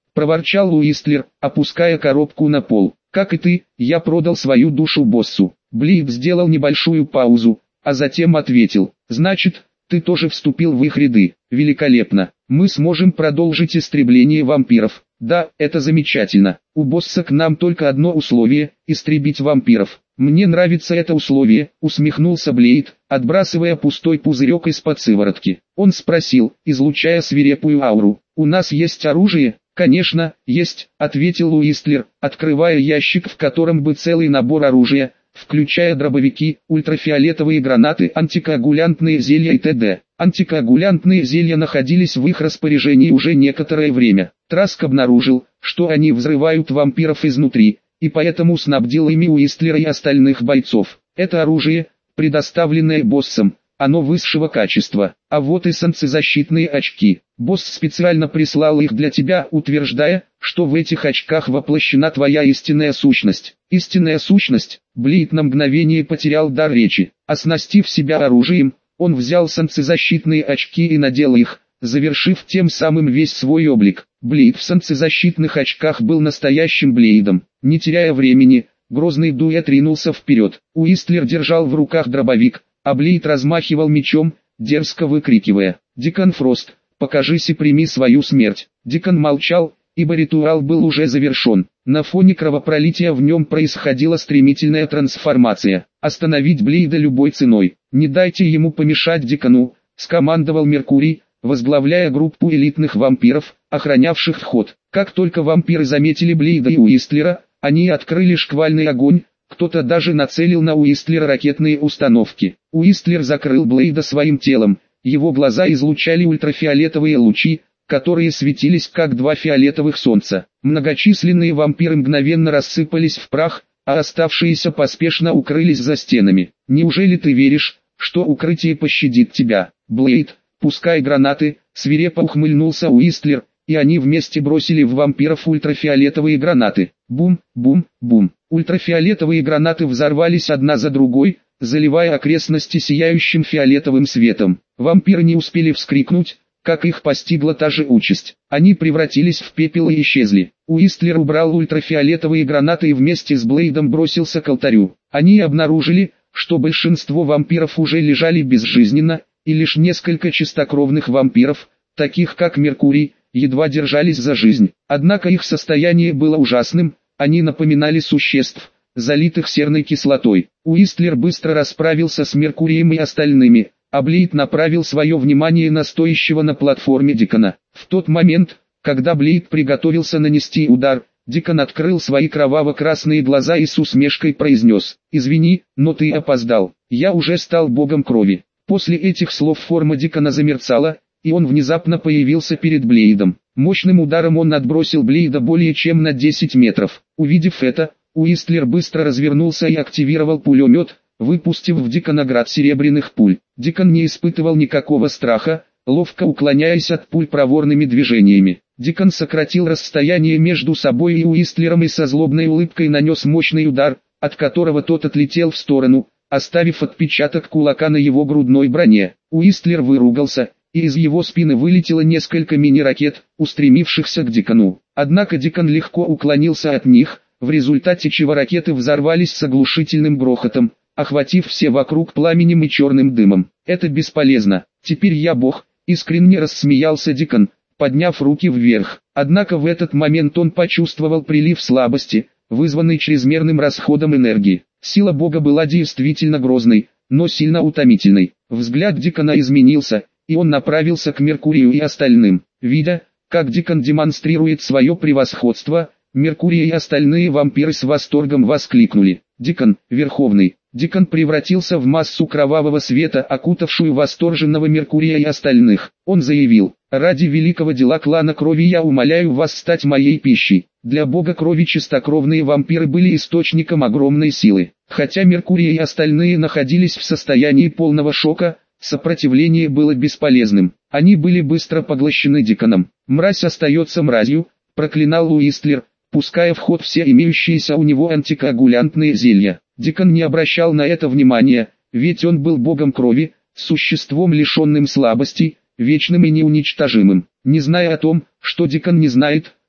проворчал Уистлер, опуская коробку на пол. Как и ты, я продал свою душу боссу. Блейд сделал небольшую паузу, а затем ответил: значит, ты тоже вступил в их ряды. Великолепно. Мы сможем продолжить истребление вампиров. Да, это замечательно. У босса к нам только одно условие – истребить вампиров. Мне нравится это условие, усмехнулся Блейд, отбрасывая пустой пузырек из-под сыворотки. Он спросил, излучая свирепую ауру: у нас есть оружие? Конечно, есть, ответил Уистлер, открывая ящик, в котором был целый набор оружия, включая дробовики, ультрафиолетовые гранаты, антикоагулянтные зелья и т.д. Антикоагулянтные зелья находились в их распоряжении уже некоторое время. Траск обнаружил, что они взрывают вампиров изнутри, и поэтому снабдил ими Уистлера и остальных бойцов. Это оружие, предоставленное боссом, оно высшего качества. А вот и солнцезащитные очки. Босс специально прислал их для тебя, утверждая, что в этих очках воплощена твоя истинная сущность. Истинная сущность? Блейд на мгновение потерял дар речи. Оснастив себя оружием, он взял солнцезащитные очки и надел их, завершив тем самым весь свой облик. Блейд в солнцезащитных очках был настоящим Блейдом. Не теряя времени, грозный дуэт ринулся вперед. Уистлер держал в руках дробовик, а Блейд размахивал мечом, дерзко выкрикивая: «Дикон Фрост, покажись и прими свою смерть». Дикон молчал, ибо ритуал был уже завершен. На фоне кровопролития в нем происходила стремительная трансформация. Остановить Блейда любой ценой. «Не дайте ему помешать Дикону», — скомандовал Меркурий, возглавляя группу элитных вампиров, охранявших вход. Как только вампиры заметили Блейда и Уистлера, они открыли шквальный огонь. Кто-то даже нацелил на Уистлера ракетные установки. Уистлер закрыл Блейда своим телом, его глаза излучали ультрафиолетовые лучи, которые светились как два фиолетовых солнца. Многочисленные вампиры мгновенно рассыпались в прах, а оставшиеся поспешно укрылись за стенами. «Неужели ты веришь, что укрытие пощадит тебя, Блейд? Пускай гранаты», — свирепо ухмыльнулся Уистлер, и они вместе бросили в вампиров ультрафиолетовые гранаты. Бум, бум, бум. Ультрафиолетовые гранаты взорвались одна за другой, заливая окрестности сияющим фиолетовым светом. Вампиры не успели вскрикнуть, как их постигла та же участь. Они превратились в пепел и исчезли. Уистлер убрал ультрафиолетовые гранаты и вместе с Блейдом бросился к алтарю. Они обнаружили, что большинство вампиров уже лежали безжизненно, и лишь несколько чистокровных вампиров, таких как Меркурий, едва держались за жизнь. Однако их состояние было ужасным, они напоминали существ, залитых серной кислотой. Уистлер быстро расправился с Меркурием и остальными, а Блейд направил свое внимание на стоящего на платформе Дикона. В тот момент, когда Блейд приготовился нанести удар, Дикон открыл свои кроваво-красные глаза и с усмешкой произнес: «Извини, но ты опоздал, я уже стал богом крови». После этих слов форма Дикона замерцала, и он внезапно появился перед Блейдом. Мощным ударом он отбросил Блейда более чем на 10 метров. Увидев это, Уистлер быстро развернулся и активировал пулемет, выпустив в Дикона град серебряных пуль. Дикон не испытывал никакого страха, ловко уклоняясь от пуль проворными движениями. Дикон сократил расстояние между собой и Уистлером и со злобной улыбкой нанес мощный удар, от которого тот отлетел в сторону, оставив отпечаток кулака на его грудной броне. Уистлер выругался, и из его спины вылетело несколько мини-ракет, устремившихся к Дикону. Однако Дикон легко уклонился от них, в результате чего ракеты взорвались с оглушительным грохотом, охватив все вокруг пламенем и черным дымом. «Это бесполезно, теперь я бог», — искренне рассмеялся Дикон, подняв руки вверх. Однако в этот момент он почувствовал прилив слабости, вызванный чрезмерным расходом энергии. Сила бога была действительно грозной, но сильно утомительной. Взгляд Дикона изменился, и он направился к Меркурию и остальным. Видя, как Дикон демонстрирует свое превосходство, Меркурий и остальные вампиры с восторгом воскликнули: «Дикон, Верховный!» Дикон превратился в массу кровавого света, окутавшую восторженного Меркурия и остальных. Он заявил: «Ради великого дела клана крови я умоляю вас стать моей пищей». Для бога крови чистокровные вампиры были источником огромной силы. Хотя Меркурий и остальные находились в состоянии полного шока, сопротивление было бесполезным. Они были быстро поглощены Диконом. «Мразь остается мразью», — проклинал Уистлер, пуская в ход все имеющиеся у него антикоагулянтные зелья. Дикон не обращал на это внимания, ведь он был богом крови, существом лишенным слабостей, вечным и неуничтожимым. Не зная о том, что Дикон не знает,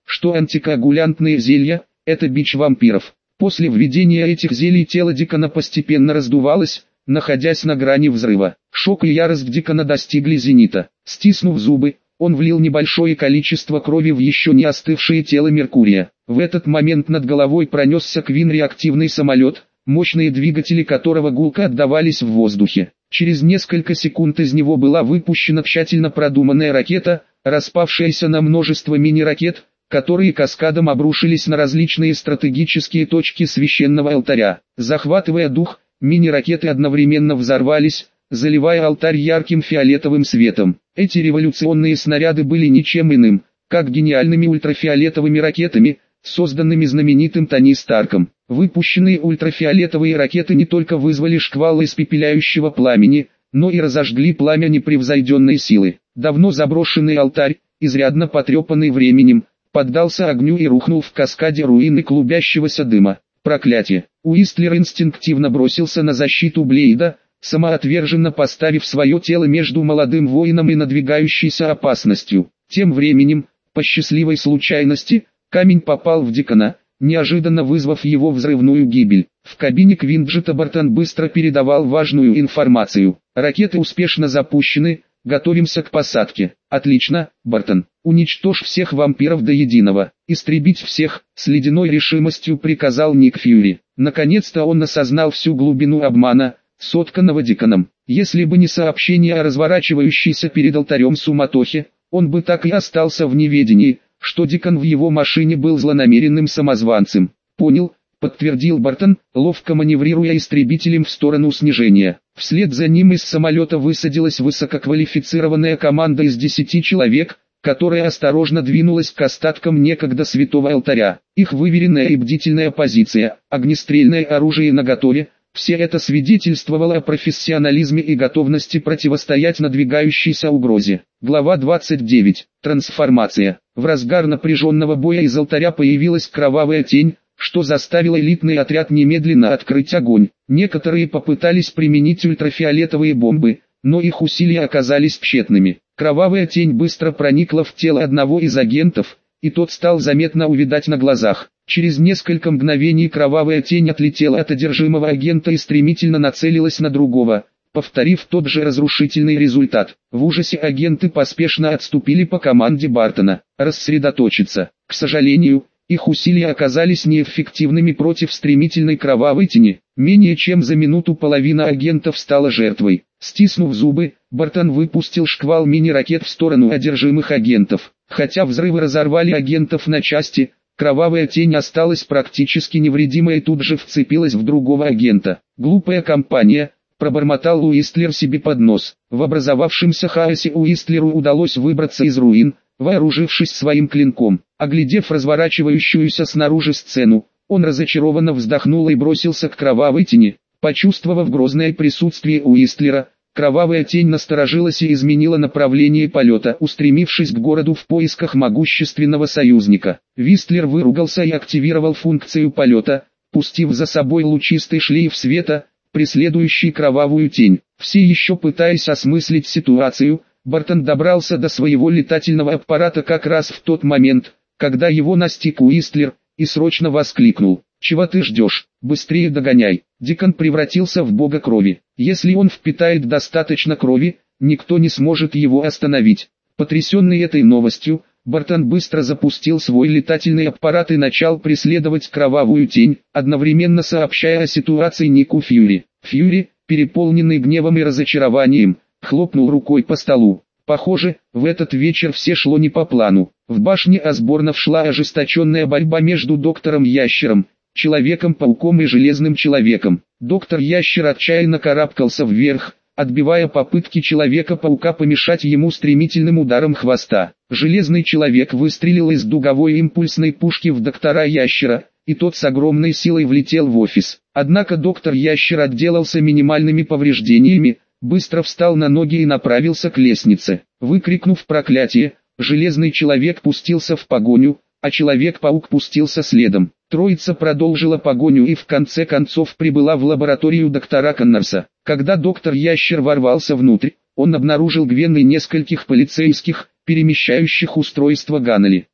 что антикоагулянтные зелья – это бич вампиров. После введения этих зелий тело Дикона постепенно раздувалось, находясь на грани взрыва. Шок и ярость Дикона достигли зенита. Стиснув зубы, он влил небольшое количество крови в еще не остывшее тело Меркурия. В этот момент над головой пронесся квин-реактивный самолет, мощные двигатели которого гулко отдавались в воздухе. Через несколько секунд из него была выпущена тщательно продуманная ракета, распавшаяся на множество мини-ракет, которые каскадом обрушились на различные стратегические точки священного алтаря. Захватывая дух, мини-ракеты одновременно взорвались, заливая алтарь ярким фиолетовым светом. Эти революционные снаряды были ничем иным, как гениальными ультрафиолетовыми ракетами, созданными знаменитым Тони Старком. Выпущенные ультрафиолетовые ракеты не только вызвали шквал испепеляющего пламени, но и разожгли пламя непревзойденной силы. Давно заброшенный алтарь, изрядно потрепанный временем, поддался огню и рухнул в каскаде руины клубящегося дыма. Проклятие! Уистлер инстинктивно бросился на защиту Блейда, самоотверженно поставив свое тело между молодым воином и надвигающейся опасностью. Тем временем, по счастливой случайности, камень попал в Дикона, неожиданно вызвав его взрывную гибель. В кабине Квинджета Бартон быстро передавал важную информацию. Ракеты успешно запущены, готовимся к посадке. Отлично, Бартон. Уничтожь всех вампиров до единого. Истребить всех, с ледяной решимостью приказал Ник Фьюри. Наконец-то он осознал всю глубину обмана, сотканного Диконом. Если бы не сообщение о разворачивающейся перед алтарем суматохе, он бы так и остался в неведении, что Дикон в его машине был злонамеренным самозванцем. «Понял», — подтвердил Бартон, ловко маневрируя истребителем в сторону снижения. Вслед за ним из самолета высадилась высококвалифицированная команда из 10 человек, которая осторожно двинулась к остаткам некогда святого алтаря. Их выверенная и бдительная позиция, огнестрельное оружие наготове — все это свидетельствовало о профессионализме и готовности противостоять надвигающейся угрозе. Глава 29. Трансформация. В разгар напряженного боя из алтаря появилась кровавая тень, что заставило элитный отряд немедленно открыть огонь. Некоторые попытались применить ультрафиолетовые бомбы, но их усилия оказались тщетными. Кровавая тень быстро проникла в тело одного из агентов, и тот стал заметно увядать на глазах. Через несколько мгновений кровавая тень отлетела от одержимого агента и стремительно нацелилась на другого, повторив тот же разрушительный результат. В ужасе агенты поспешно отступили по команде Бартона. Рассредоточиться. К сожалению, их усилия оказались неэффективными против стремительной кровавой тени. Менее чем за минуту половина агентов стала жертвой. Стиснув зубы, Бартон выпустил шквал мини-ракет в сторону одержимых агентов. Хотя взрывы разорвали агентов на части, кровавая тень осталась практически невредимой и тут же вцепилась в другого агента. «Глупая компания», — пробормотал Уистлер себе под нос. В образовавшемся хаосе Уистлеру удалось выбраться из руин, вооружившись своим клинком. Оглядев разворачивающуюся снаружи сцену, он разочарованно вздохнул и бросился к кровавой тени. Почувствовав грозное присутствие Уистлера, кровавая тень насторожилась и изменила направление полета, устремившись к городу в поисках могущественного союзника. Уистлер выругался и активировал функцию полета, пустив за собой лучистый шлейф света, преследующий кровавую тень. Все еще пытаясь осмыслить ситуацию, Бартон добрался до своего летательного аппарата как раз в тот момент, когда его настиг Уистлер, и срочно воскликнул: «Чего ты ждешь? Быстрее догоняй!» Дикон превратился в бога крови. Если он впитает достаточно крови, никто не сможет его остановить. Потрясенный этой новостью, Бартон быстро запустил свой летательный аппарат и начал преследовать кровавую тень, одновременно сообщая о ситуации Нику Фьюри. Фьюри, переполненный гневом и разочарованием, хлопнул рукой по столу. Похоже, в этот вечер все шло не по плану. В башне Осборнов шла ожесточенная борьба между доктором Ящером, Человеком-пауком и Железным Человеком. Доктор Ящер отчаянно карабкался вверх, отбивая попытки Человека-паука помешать ему стремительным ударом хвоста. Железный Человек выстрелил из дуговой импульсной пушки в доктора Ящера, и тот с огромной силой влетел в офис. Однако доктор Ящер отделался минимальными повреждениями, быстро встал на ноги и направился к лестнице. Выкрикнув проклятие, Железный Человек пустился в погоню, а Человек-паук пустился следом. Троица продолжила погоню и в конце концов прибыла в лабораторию доктора Коннорса. Когда доктор Ящер ворвался внутрь, он обнаружил Гвен и нескольких полицейских, перемещающих устройство Ганнели.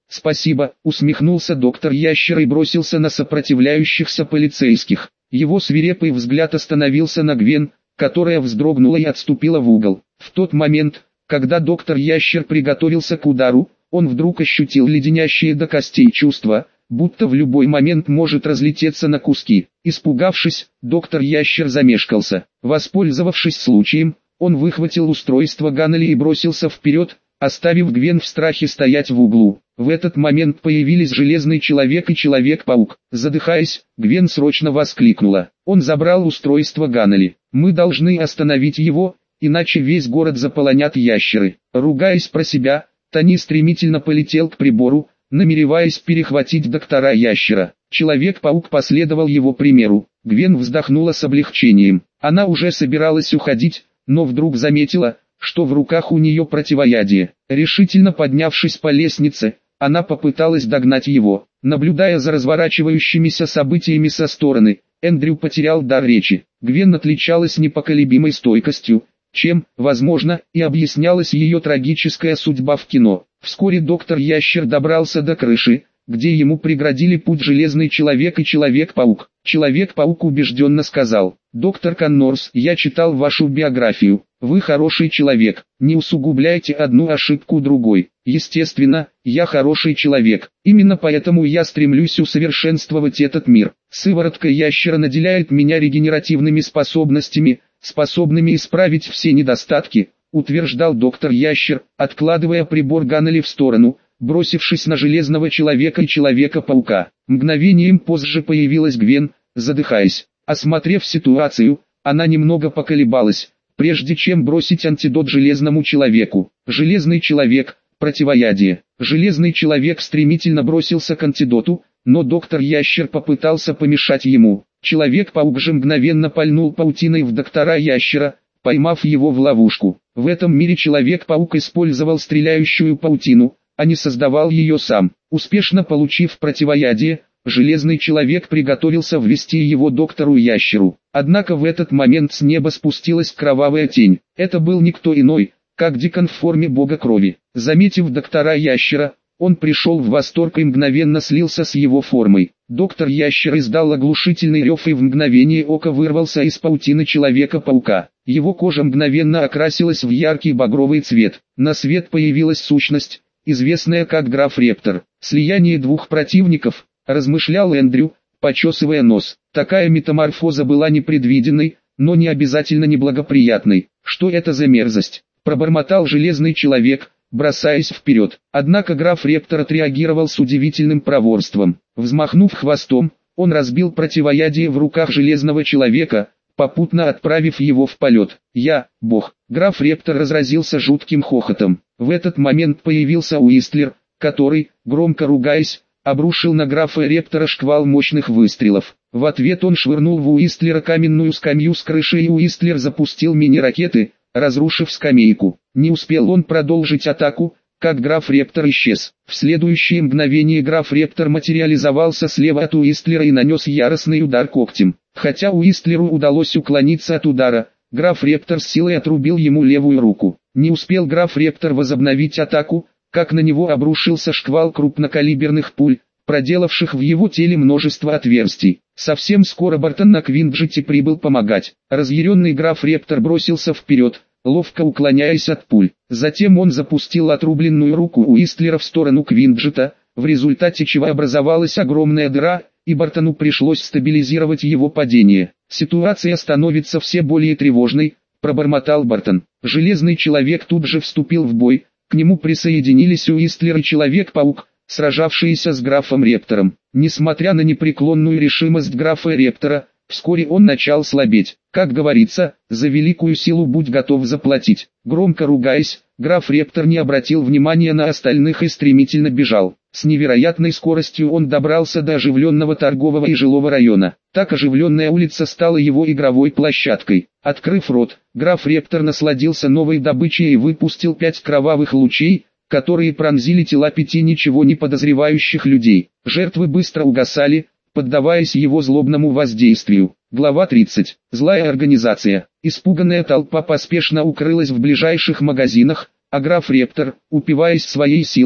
«Спасибо», усмехнулся доктор Ящер и бросился на сопротивляющихся полицейских. Его свирепый взгляд остановился на Гвен, которая вздрогнула и отступила в угол. В тот момент, когда доктор Ящер приготовился к удару, он вдруг ощутил леденящие до костей чувства, будто в любой момент может разлететься на куски. Испугавшись, доктор Ящер замешкался. Воспользовавшись случаем, он выхватил устройство Ганнели и бросился вперед, оставив Гвен в страхе стоять в углу. В этот момент появились Железный Человек и Человек-паук. Задыхаясь, Гвен срочно воскликнула. Он забрал устройство Ганнели. «Мы должны остановить его, иначе весь город заполонят ящеры». Ругаясь про себя, Тони стремительно полетел к прибору, намереваясь перехватить доктора Ящера. Человек-паук последовал его примеру. Гвен вздохнула с облегчением. Она уже собиралась уходить, но вдруг заметила, что в руках у нее противоядие. Решительно поднявшись по лестнице, она попыталась догнать его. Наблюдая за разворачивающимися событиями со стороны, Эндрю потерял дар речи. Гвен отличалась непоколебимой стойкостью, чем, возможно, и объяснялась ее трагическая судьба в кино. Вскоре доктор Ящер добрался до крыши, где ему преградили путь Железный Человек и Человек-паук. Человек-паук убежденно сказал: «Доктор Коннорс, я читал вашу биографию. Вы хороший человек, не усугубляйте одну ошибку другой. Естественно, я хороший человек, именно поэтому я стремлюсь усовершенствовать этот мир. Сыворотка ящера наделяет меня регенеративными способностями, способными исправить все недостатки», утверждал доктор Ящер, откладывая прибор Ганнели в сторону, бросившись на Железного Человека и Человека-паука. Мгновением позже появилась Гвен, задыхаясь. Осмотрев ситуацию, она немного поколебалась, прежде чем бросить антидот Железному Человеку. Железный Человек, противоядие. Железный Человек стремительно бросился к антидоту, но доктор Ящер попытался помешать ему. Человек-паук же мгновенно пальнул паутиной в доктора Ящера, поймав его в ловушку. В этом мире Человек-паук использовал стреляющую паутину, а не создавал ее сам. Успешно получив противоядие, Железный Человек приготовился ввести его доктору Ящеру. Однако в этот момент с неба спустилась кровавая тень. Это был никто иной, как Дикон в форме бога крови. Заметив доктора Ящера, он пришел в восторг и мгновенно слился с его формой. Доктор Ящер издал оглушительный рев и в мгновение ока вырвался из паутины Человека-паука. Его кожа мгновенно окрасилась в яркий багровый цвет. На свет появилась сущность, известная как Граф Рептор. Слияние двух противников, размышлял Эндрю, почесывая нос. Такая метаморфоза была непредвиденной, но не обязательно неблагоприятной. «Что это за мерзость?» – пробормотал Железный Человек, бросаясь вперед. Однако граф Рептор отреагировал с удивительным проворством. Взмахнув хвостом, он разбил противоядие в руках Железного Человека, попутно отправив его в полет. «Я, бог!» Граф Рептор разразился жутким хохотом. В этот момент появился Уистлер, который, громко ругаясь, обрушил на графа Рептора шквал мощных выстрелов. В ответ он швырнул в Уистлера каменную скамью с крыши, и Уистлер запустил мини-ракеты, разрушив скамейку. Не успел он продолжить атаку, как граф Рептор исчез. В следующее мгновение граф Рептор материализовался слева от Уистлера и нанес яростный удар когтем. Хотя Уистлеру удалось уклониться от удара, граф Рептор с силой отрубил ему левую руку. Не успел граф Рептор возобновить атаку, как на него обрушился шквал крупнокалиберных пуль, проделавших в его теле множество отверстий. Совсем скоро Бартон на Квинджете прибыл помогать. Разъяренный граф Рептор бросился вперед, ловко уклоняясь от пуль. Затем он запустил отрубленную руку Уистлера в сторону Квинджета, в результате чего образовалась огромная дыра, и Бартону пришлось стабилизировать его падение. «Ситуация становится все более тревожной», – пробормотал Бартон. Железный Человек тут же вступил в бой, к нему присоединились Уистлер и Человек-паук, сражавшиеся с графом Рептором. Несмотря на непреклонную решимость графа Рептора, вскоре он начал слабеть. Как говорится, за великую силу будь готов заплатить. Громко ругаясь, граф Рептор не обратил внимания на остальных и стремительно бежал. С невероятной скоростью он добрался до оживленного торгового и жилого района. Так оживленная улица стала его игровой площадкой. Открыв рот, граф Рептор насладился новой добычей и выпустил 5 кровавых лучей, которые пронзили тела 5 ничего не подозревающих людей. Жертвы быстро угасали, поддаваясь его злобному воздействию. Глава 30. Злая организация. Испуганная толпа поспешно укрылась в ближайших магазинах, а граф Рептор, упиваясь своей силой,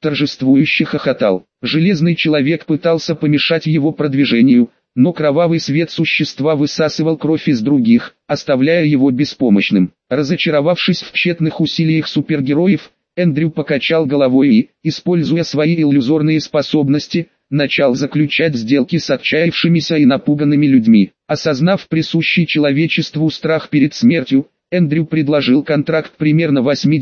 торжествующе хохотал. Железный человек пытался помешать его продвижению, но кровавый свет существа высасывал кровь из других, оставляя его беспомощным. Разочаровавшись в тщетных усилиях супергероев, Эндрю покачал головой и, используя свои иллюзорные способности, начал заключать сделки с отчаявшимися и напуганными людьми. Осознав присущий человечеству страх перед смертью, Эндрю предложил контракт примерно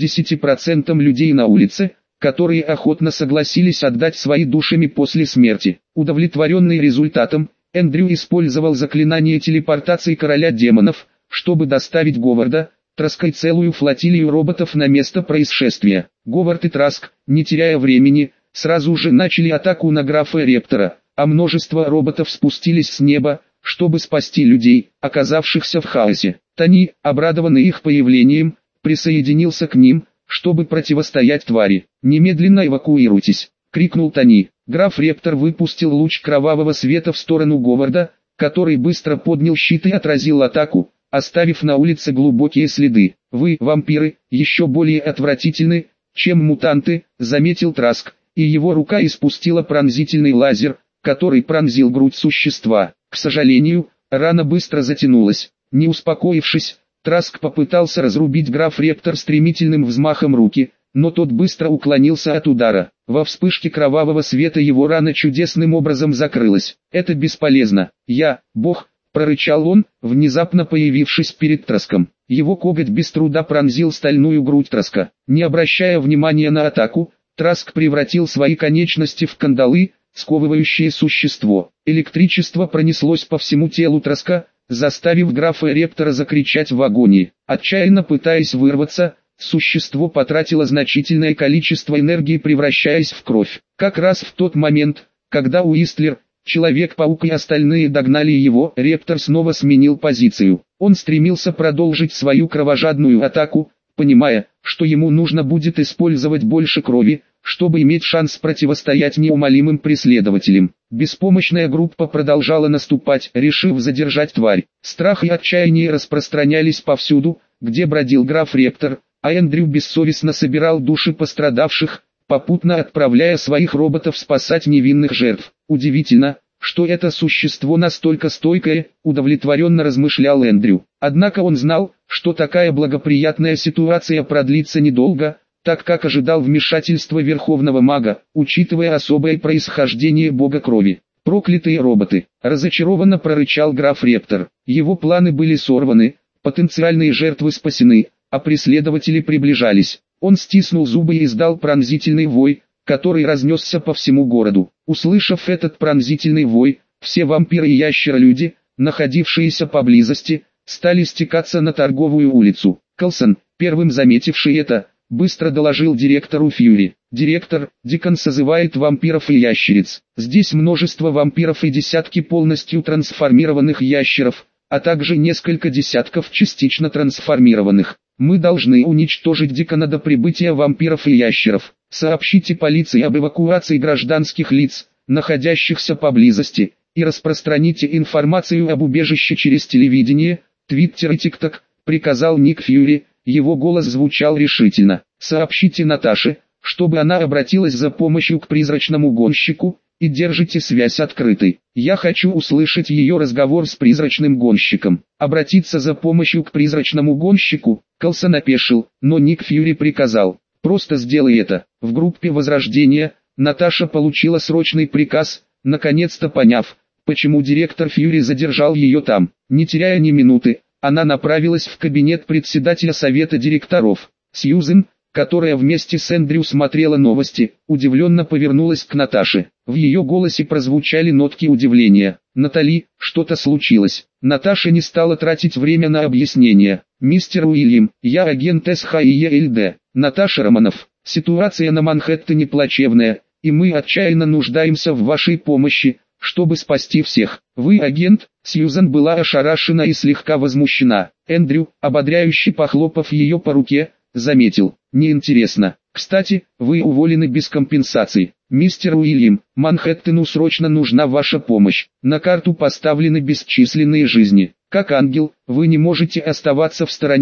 80% людей на улице, которые охотно согласились отдать свои душами после смерти. Удовлетворенный результатом, Эндрю использовал заклинание телепортации короля демонов, чтобы доставить Говарда, Траска и целую флотилию роботов на место происшествия. Говард и Траск, не теряя времени, сразу же начали атаку на графа Рептора, а множество роботов спустились с неба, чтобы спасти людей, оказавшихся в хаосе. Тони, обрадованный их появлением, присоединился к ним, чтобы противостоять твари. «Немедленно эвакуируйтесь!» — крикнул Тони. Граф Рептор выпустил луч кровавого света в сторону Говарда, который быстро поднял щит и отразил атаку, оставив на улице глубокие следы. «Вы, вампиры, еще более отвратительны, чем мутанты», — заметил Траск, и его рука испустила пронзительный лазер, который пронзил грудь существа. К сожалению, рана быстро затянулась. Не успокоившись, Траск попытался разрубить граф Рептор стремительным взмахом руки, но тот быстро уклонился от удара. Во вспышке кровавого света его рана чудесным образом закрылась. «Это бесполезно. Я, бог», — прорычал он, внезапно появившись перед Траском. Его коготь без труда пронзил стальную грудь Траска. Не обращая внимания на атаку, Траск превратил свои конечности в кандалы, сковывающие существо. Электричество пронеслось по всему телу Траска, заставив графа Рептора закричать в агонии. Отчаянно пытаясь вырваться, существо потратило значительное количество энергии, превращаясь в кровь. Как раз в тот момент, когда Уистлер, Человек-паук и остальные догнали его, Рептор снова сменил позицию. Он стремился продолжить свою кровожадную атаку, понимая, что ему нужно будет использовать больше крови, чтобы иметь шанс противостоять неумолимым преследователям. Беспомощная группа продолжала наступать, решив задержать тварь. Страх и отчаяние распространялись повсюду, где бродил граф Рептор, а Эндрю бессовестно собирал души пострадавших, попутно отправляя своих роботов спасать невинных жертв. Удивительно, что это существо настолько стойкое, удовлетворенно размышлял Эндрю. Однако он знал, что такая благоприятная ситуация продлится недолго, так как ожидал вмешательства Верховного Мага, учитывая особое происхождение Бога Крови. «Проклятые роботы!» – разочарованно прорычал граф Рептор. Его планы были сорваны, потенциальные жертвы спасены, а преследователи приближались. Он стиснул зубы и издал пронзительный вой, который разнесся по всему городу. Услышав этот пронзительный вой, все вампиры и ящеролюди, находившиеся поблизости, стали стекаться на торговую улицу. Колсон, первым заметивший это, быстро доложил директору Фьюри. «Директор, Дикон созывает вампиров и ящериц. Здесь множество вампиров и десятки полностью трансформированных ящеров, а также несколько десятков частично трансформированных. Мы должны уничтожить Дикона до прибытия вампиров и ящеров. Сообщите полиции об эвакуации гражданских лиц, находящихся поблизости, и распространите информацию об убежище через телевидение, Твиттер и ТикТок», — приказал Ник Фьюри. Его голос звучал решительно. «Сообщите Наташе, чтобы она обратилась за помощью к призрачному гонщику, и держите связь открытой. Я хочу услышать ее разговор с призрачным гонщиком». Обратиться за помощью к призрачному гонщику? Колсон опешил, но Ник Фьюри приказал: «Просто сделай это». В группе Возрождения Наташа получила срочный приказ, наконец-то поняв, почему директор Фьюри задержал ее там. Не теряя ни минуты, она направилась в кабинет председателя совета директоров. Сьюзен, которая вместе с Эндрю смотрела новости, удивленно повернулась к Наташе. В ее голосе прозвучали нотки удивления. «Натали, что-то случилось». Наташа не стала тратить время на объяснения. «Мистер Уильям, я агент СХИЕЛД, Наташа Романов. Ситуация на Манхэттене плачевная, и мы отчаянно нуждаемся в вашей помощи, чтобы спасти всех». «Вы агент?» Сьюзан была ошарашена и слегка возмущена. Эндрю, ободряюще похлопав ее по руке, заметил: «Неинтересно. Кстати, вы уволены без компенсации. Мистер Уильям, Манхэттену срочно нужна ваша помощь. На карту поставлены бесчисленные жизни. Как ангел, вы не можете оставаться в стороне,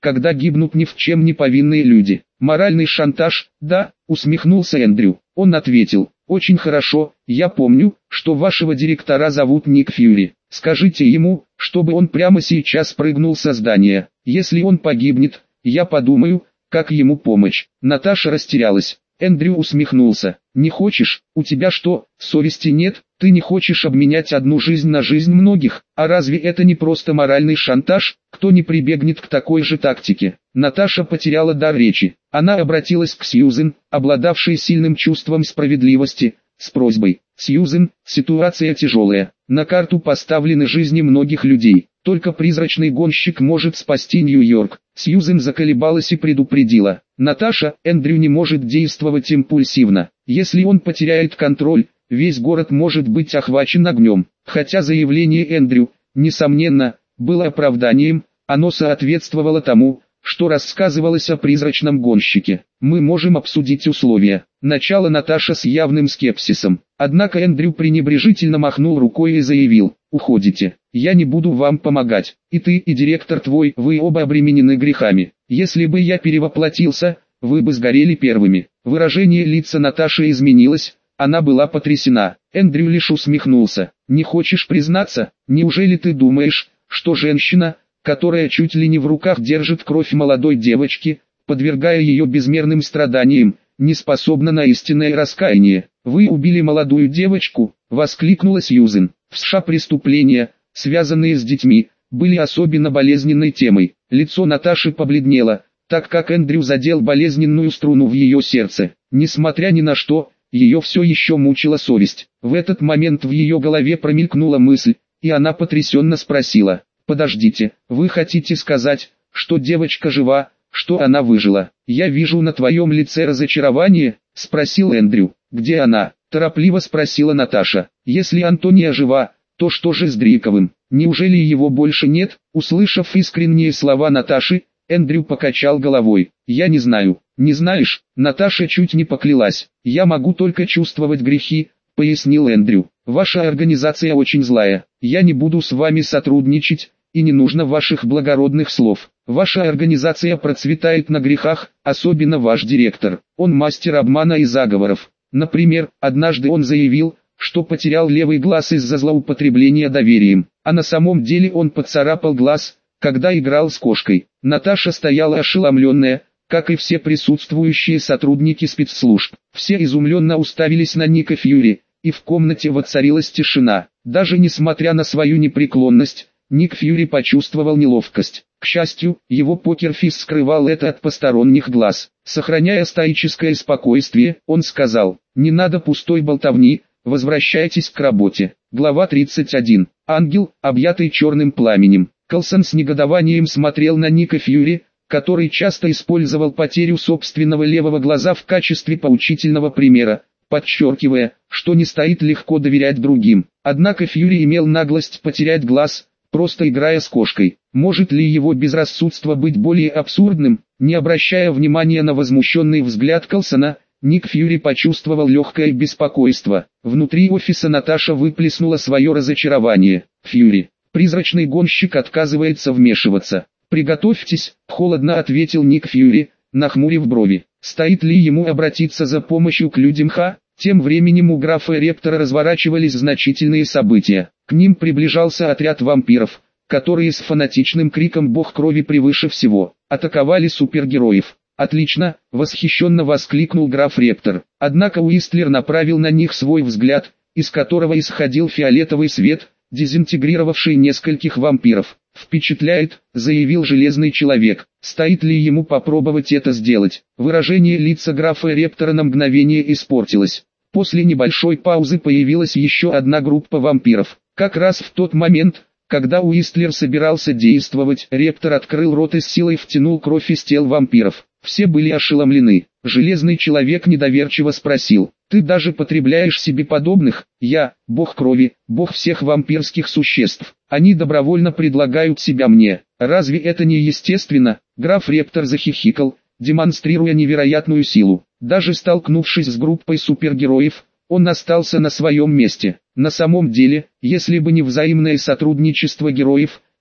когда гибнут ни в чем не повинные люди. Моральный шантаж, да, усмехнулся Эндрю. Он ответил, очень хорошо, я помню, что вашего директора зовут Ник Фьюри. Скажите ему, чтобы он прямо сейчас прыгнул со здания. Если он погибнет, я подумаю, как ему помочь. Наташа растерялась. Эндрю усмехнулся. Не хочешь? У тебя что, совести нет? Ты не хочешь обменять одну жизнь на жизнь многих? А разве это не просто моральный шантаж? Кто не прибегнет к такой же тактике? Наташа потеряла дар речи. Она обратилась к Сьюзен, обладавшей сильным чувством справедливости, с просьбой. «Сьюзен, ситуация тяжелая. На карту поставлены жизни многих людей. Только призрачный гонщик может спасти Нью-Йорк». Сьюзен заколебалась и предупредила. «Наташа, Эндрю не может действовать импульсивно. Если он потеряет контроль, весь город может быть охвачен огнем». Хотя заявление Эндрю, несомненно, было оправданием, оно соответствовало тому, что рассказывалось о призрачном гонщике. «Мы можем обсудить условия», — начала Наташа с явным скепсисом. Однако Эндрю пренебрежительно махнул рукой и заявил, «Уходите, я не буду вам помогать, и ты, и директор твой, вы оба обременены грехами. Если бы я перевоплотился, вы бы сгорели первыми». Выражение лица Наташи изменилось, она была потрясена. Эндрю лишь усмехнулся. «Не хочешь признаться? Неужели ты думаешь, что женщина, которая чуть ли не в руках держит кровь молодой девочки, подвергая ее безмерным страданиям, не способна на истинное раскаяние? Вы убили молодую девочку», — воскликнула Сьюзен. В США преступления, связанные с детьми, были особенно болезненной темой. Лицо Наташи побледнело, так как Эндрю задел болезненную струну в ее сердце. Несмотря ни на что, ее все еще мучила совесть. В этот момент в ее голове промелькнула мысль, и она потрясенно спросила, «Подождите, вы хотите сказать, что девочка жива, что она выжила?» «Я вижу на твоем лице разочарование», — спросил Эндрю. «Где она?» — торопливо спросила Наташа. «Если Антония жива, то что же с Дриковым? Неужели его больше нет?» Услышав искренние слова Наташи, Эндрю покачал головой. «Я не знаю». «Не знаешь?» Наташа чуть не поклялась. «Я могу только чувствовать грехи», — пояснил Эндрю. «Ваша организация очень злая. Я не буду с вами сотрудничать, и не нужно ваших благородных слов. Ваша организация процветает на грехах, особенно ваш директор. Он мастер обмана и заговоров. Например, однажды он заявил, что потерял левый глаз из-за злоупотребления доверием, а на самом деле он поцарапал глаз, когда играл с кошкой». Наташа стояла ошеломленная, как и все присутствующие сотрудники спецслужб. Все изумленно уставились на Ника Фьюри, и в комнате воцарилась тишина. Даже несмотря на свою непреклонность, Ник Фьюри почувствовал неловкость. К счастью, его покерфейс скрывал это от посторонних глаз. Сохраняя стоическое спокойствие, он сказал, «Не надо пустой болтовни, возвращайтесь к работе». Глава 31. Ангел, объятый черным пламенем. Калсон с негодованием смотрел на Ника Фьюри, который часто использовал потерю собственного левого глаза в качестве поучительного примера, подчеркивая, что не стоит легко доверять другим. Однако Фьюри имел наглость потерять глаз, просто играя с кошкой. Может ли его безрассудство быть более абсурдным? Не обращая внимания на возмущенный взгляд Калсона, Ник Фьюри почувствовал легкое беспокойство. Внутри офиса Наташа выплеснула свое разочарование. «Фьюри, призрачный гонщик отказывается вмешиваться». «Приготовьтесь», — холодно ответил Ник Фьюри, нахмурив брови. «Стоит ли ему обратиться за помощью к людям Ха?» Тем временем у графа Рептора разворачивались значительные события. К ним приближался отряд вампиров, которые с фанатичным криком «Бог крови превыше всего!» атаковали супергероев. «Отлично!» — восхищенно воскликнул граф Рептор. Однако Уистлер направил на них свой взгляд, из которого исходил фиолетовый свет, дезинтегрировавший нескольких вампиров. «Впечатляет», — заявил Железный Человек. «Стоит ли ему попробовать это сделать?» Выражение лица графа Рептора на мгновение испортилось. После небольшой паузы появилась еще одна группа вампиров. Как раз в тот момент, когда Уистлер собирался действовать, Рептор открыл рот и с силой втянул кровь из тел вампиров. Все были ошеломлены. Железный Человек недоверчиво спросил, «Ты даже потребляешь себе подобных?» «Я, бог крови, бог всех вампирских существ. Они добровольно предлагают себя мне. Разве это не естественно?» Граф Рептор захихикал, демонстрируя невероятную силу. Даже столкнувшись с группой супергероев, он остался на своем месте. На самом деле, если бы не взаимное сотрудничество героев,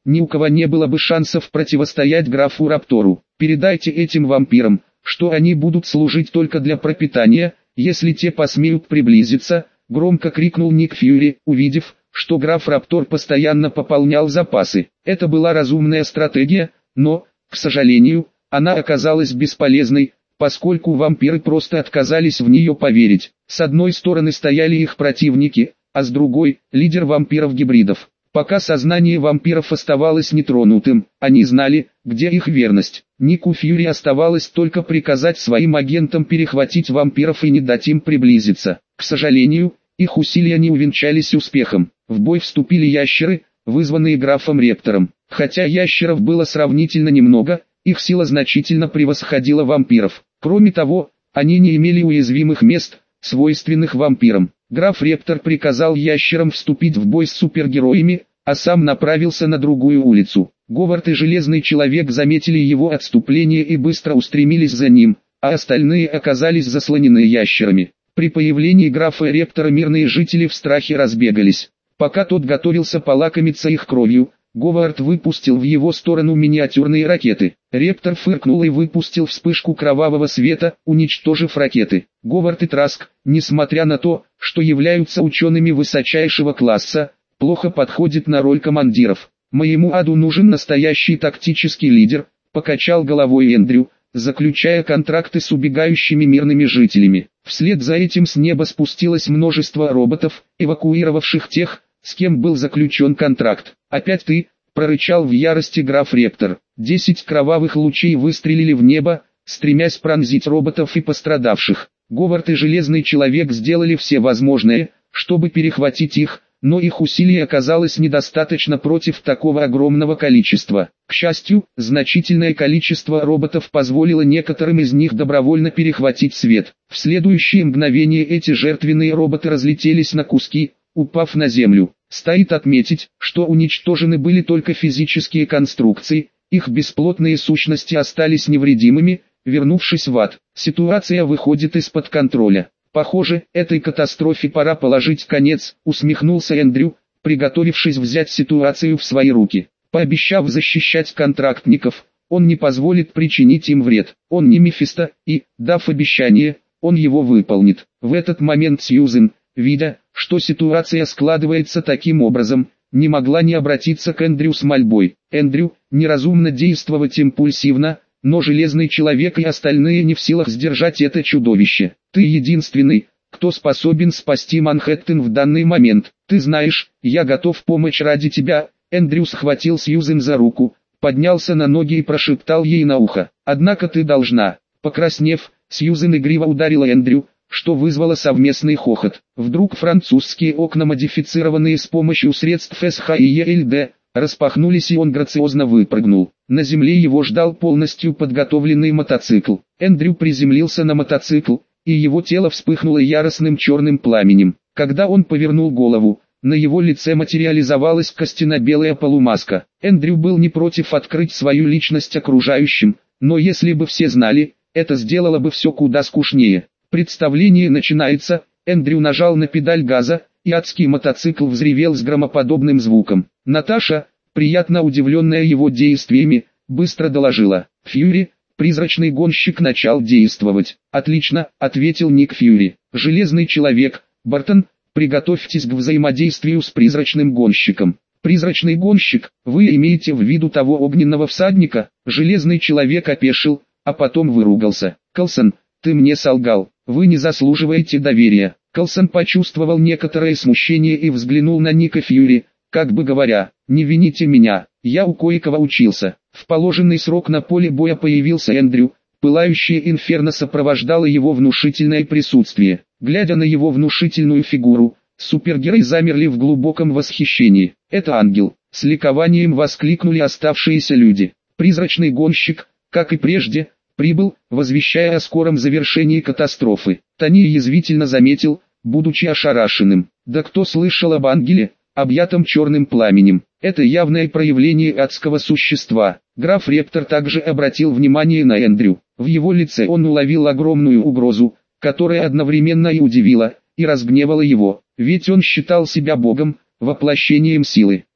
ни у кого не было бы шансов противостоять графу Раптору. Передайте этим вампирам, что они будут служить только для пропитания, если те посмеют приблизиться, громко крикнул Ник Фьюри, увидев, что граф Раптор постоянно пополнял запасы. Это была разумная стратегия, но, к сожалению, она оказалась бесполезной, поскольку вампиры просто отказались в нее поверить. С одной стороны стояли их противники, а с другой – лидер вампиров-гибридов. Пока сознание вампиров оставалось нетронутым, они знали, где их верность. Нику Фьюри оставалось только приказать своим агентам перехватить вампиров и не дать им приблизиться. К сожалению, их усилия не увенчались успехом. В бой вступили ящеры, вызванные графом Рептором. Хотя ящеров было сравнительно немного, их сила значительно превосходила вампиров. Кроме того, они не имели уязвимых мест, свойственных вампирам. Граф Рептор приказал ящерам вступить в бой с супергероями, а сам направился на другую улицу. Говард и Железный Человек заметили его отступление и быстро устремились за ним, а остальные оказались заслонены ящерами. При появлении графа Рептора мирные жители в страхе разбегались. Пока тот готовился полакомиться их кровью, Говард выпустил в его сторону миниатюрные ракеты. Рептор фыркнул и выпустил вспышку кровавого света, уничтожив ракеты. Говард и Траск, несмотря на то, что являются учеными высочайшего класса, плохо подходят на роль командиров. «Моему аду нужен настоящий тактический лидер», — покачал головой Эндрю, заключая контракты с убегающими мирными жителями. Вслед за этим с неба спустилось множество роботов, эвакуировавших тех, с кем был заключен контракт. «Опять ты?» — прорычал в ярости граф Рептор. 10 кровавых лучей выстрелили в небо, стремясь пронзить роботов и пострадавших. Говард и Железный Человек сделали все возможное, чтобы перехватить их, но их усилий оказалось недостаточно против такого огромного количества. К счастью, значительное количество роботов позволило некоторым из них добровольно перехватить свет. В следующее мгновение эти жертвенные роботы разлетелись на куски, упав на землю. Стоит отметить, что уничтожены были только физические конструкции, их бесплотные сущности остались невредимыми, вернувшись в ад. Ситуация выходит из-под контроля. «Похоже, этой катастрофе пора положить конец», — усмехнулся Эндрю, приготовившись взять ситуацию в свои руки. Пообещав защищать контрактников, он не позволит причинить им вред. Он не Мефисто, и, дав обещание, он его выполнит. В этот момент Сьюзен, видя, что ситуация складывается таким образом, не могла не обратиться к Эндрю с мольбой. «Эндрю, неразумно действовать импульсивно, но Железный Человек и остальные не в силах сдержать это чудовище. Ты единственный, кто способен спасти Манхэттен в данный момент. Ты знаешь, я готов помочь ради тебя». Эндрю схватил Сьюзен за руку, поднялся на ноги и прошептал ей на ухо: «Однако ты должна». Покраснев, Сьюзен игриво ударила Эндрю, что вызвало совместный хохот. Вдруг французские окна, модифицированные с помощью средств СХ и ЕЛД, распахнулись, и он грациозно выпрыгнул. На земле его ждал полностью подготовленный мотоцикл. Эндрю приземлился на мотоцикл, и его тело вспыхнуло яростным черным пламенем. Когда он повернул голову, на его лице материализовалась костяно-белая полумаска. Эндрю был не против открыть свою личность окружающим, но если бы все знали, это сделало бы все куда скучнее. Представление начинается. Эндрю нажал на педаль газа, и адский мотоцикл взревел с громоподобным звуком. Наташа, приятно удивленная его действиями, быстро доложила: «Фьюри, призрачный гонщик начал действовать». «Отлично», — ответил Ник Фьюри. «Железный Человек, Бартон, приготовьтесь к взаимодействию с призрачным гонщиком». «Призрачный гонщик, вы имеете в виду того огненного всадника?» Железный Человек опешил, а потом выругался. «Калсон, ты мне солгал, вы не заслуживаете доверия». Калсон почувствовал некоторое смущение и взглянул на Ника Фьюри, как бы говоря: «Не вините меня, я у кое-кого учился». В положенный срок на поле боя появился Эндрю. Пылающее инферно сопровождало его внушительное присутствие. Глядя на его внушительную фигуру, супергерои замерли в глубоком восхищении. «Это ангел!» — с ликованием воскликнули оставшиеся люди. Призрачный гонщик, как и прежде, прибыл, возвещая о скором завершении катастрофы. Тони язвительно заметил, будучи ошарашенным: «Да кто слышал об ангеле, объятом черным пламенем? Это явное проявление адского существа». Граф Рептор также обратил внимание на Эндрю. В его лице он уловил огромную угрозу, которая одновременно и удивила, и разгневала его, ведь он считал себя богом, воплощением силы.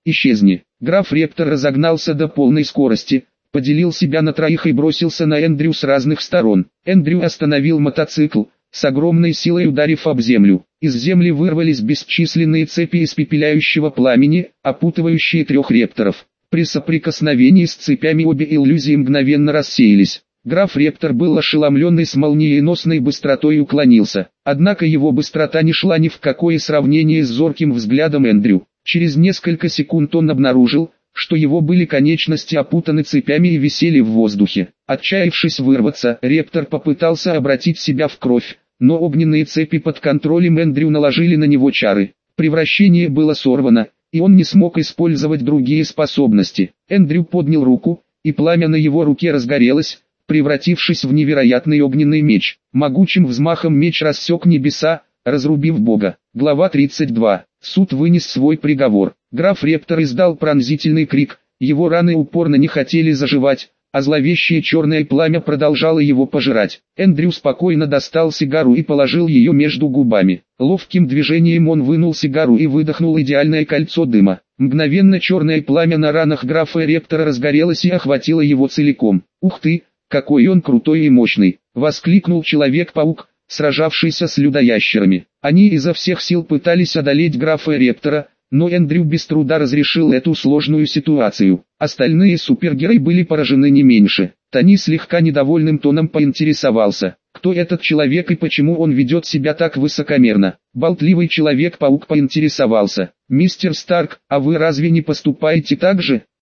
исчезни. Граф Ректор разогнался до полной скорости, поделил себя на троих и бросился на Эндрю с разных сторон. Эндрю остановил мотоцикл, с огромной силой ударив об землю. Из земли вырвались бесчисленные цепи испепеляющего пламени, опутывающие трех ректоров. При соприкосновении с цепями обе иллюзии мгновенно рассеялись. Граф Ректор был ошеломленный с молниеносной быстротой и уклонился. Однако его быстрота не шла ни в какое сравнение с зорким взглядом Эндрю. Через несколько секунд он обнаружил, что его были конечности опутаны цепями и висели в воздухе. Отчаявшись вырваться, Ректор попытался обратить себя в кровь, но огненные цепи под контролем Эндрю наложили на него чары. Превращение было сорвано, и он не смог использовать другие способности. Эндрю поднял руку, и пламя на его руке разгорелось, превратившись в невероятный огненный меч. Могучим взмахом меч рассек небеса, разрубив Бога. Глава 32. Суд вынес свой приговор. Граф Ректор издал пронзительный крик, его раны упорно не хотели заживать, а зловещее черное пламя продолжало его пожирать. Эндрю спокойно достал сигару и положил ее между губами. Ловким движением он вынул сигару и выдохнул идеальное кольцо дыма. Мгновенно черное пламя на ранах графа Ректора разгорелось и охватило его целиком. «Ух ты, какой он крутой и мощный!» — воскликнул Человек-паук, сражавшийся с людоящерами. Они изо всех сил пытались одолеть графа Ректора, но Эндрю без труда разрешил эту сложную ситуацию. Остальные супергерои были поражены не меньше. Тони слегка недовольным тоном поинтересовался, кто этот человек и почему он ведет себя так высокомерно. Болтливый Человек-паук поинтересовался, «Мистер Старк, а вы разве не поступаете так же?»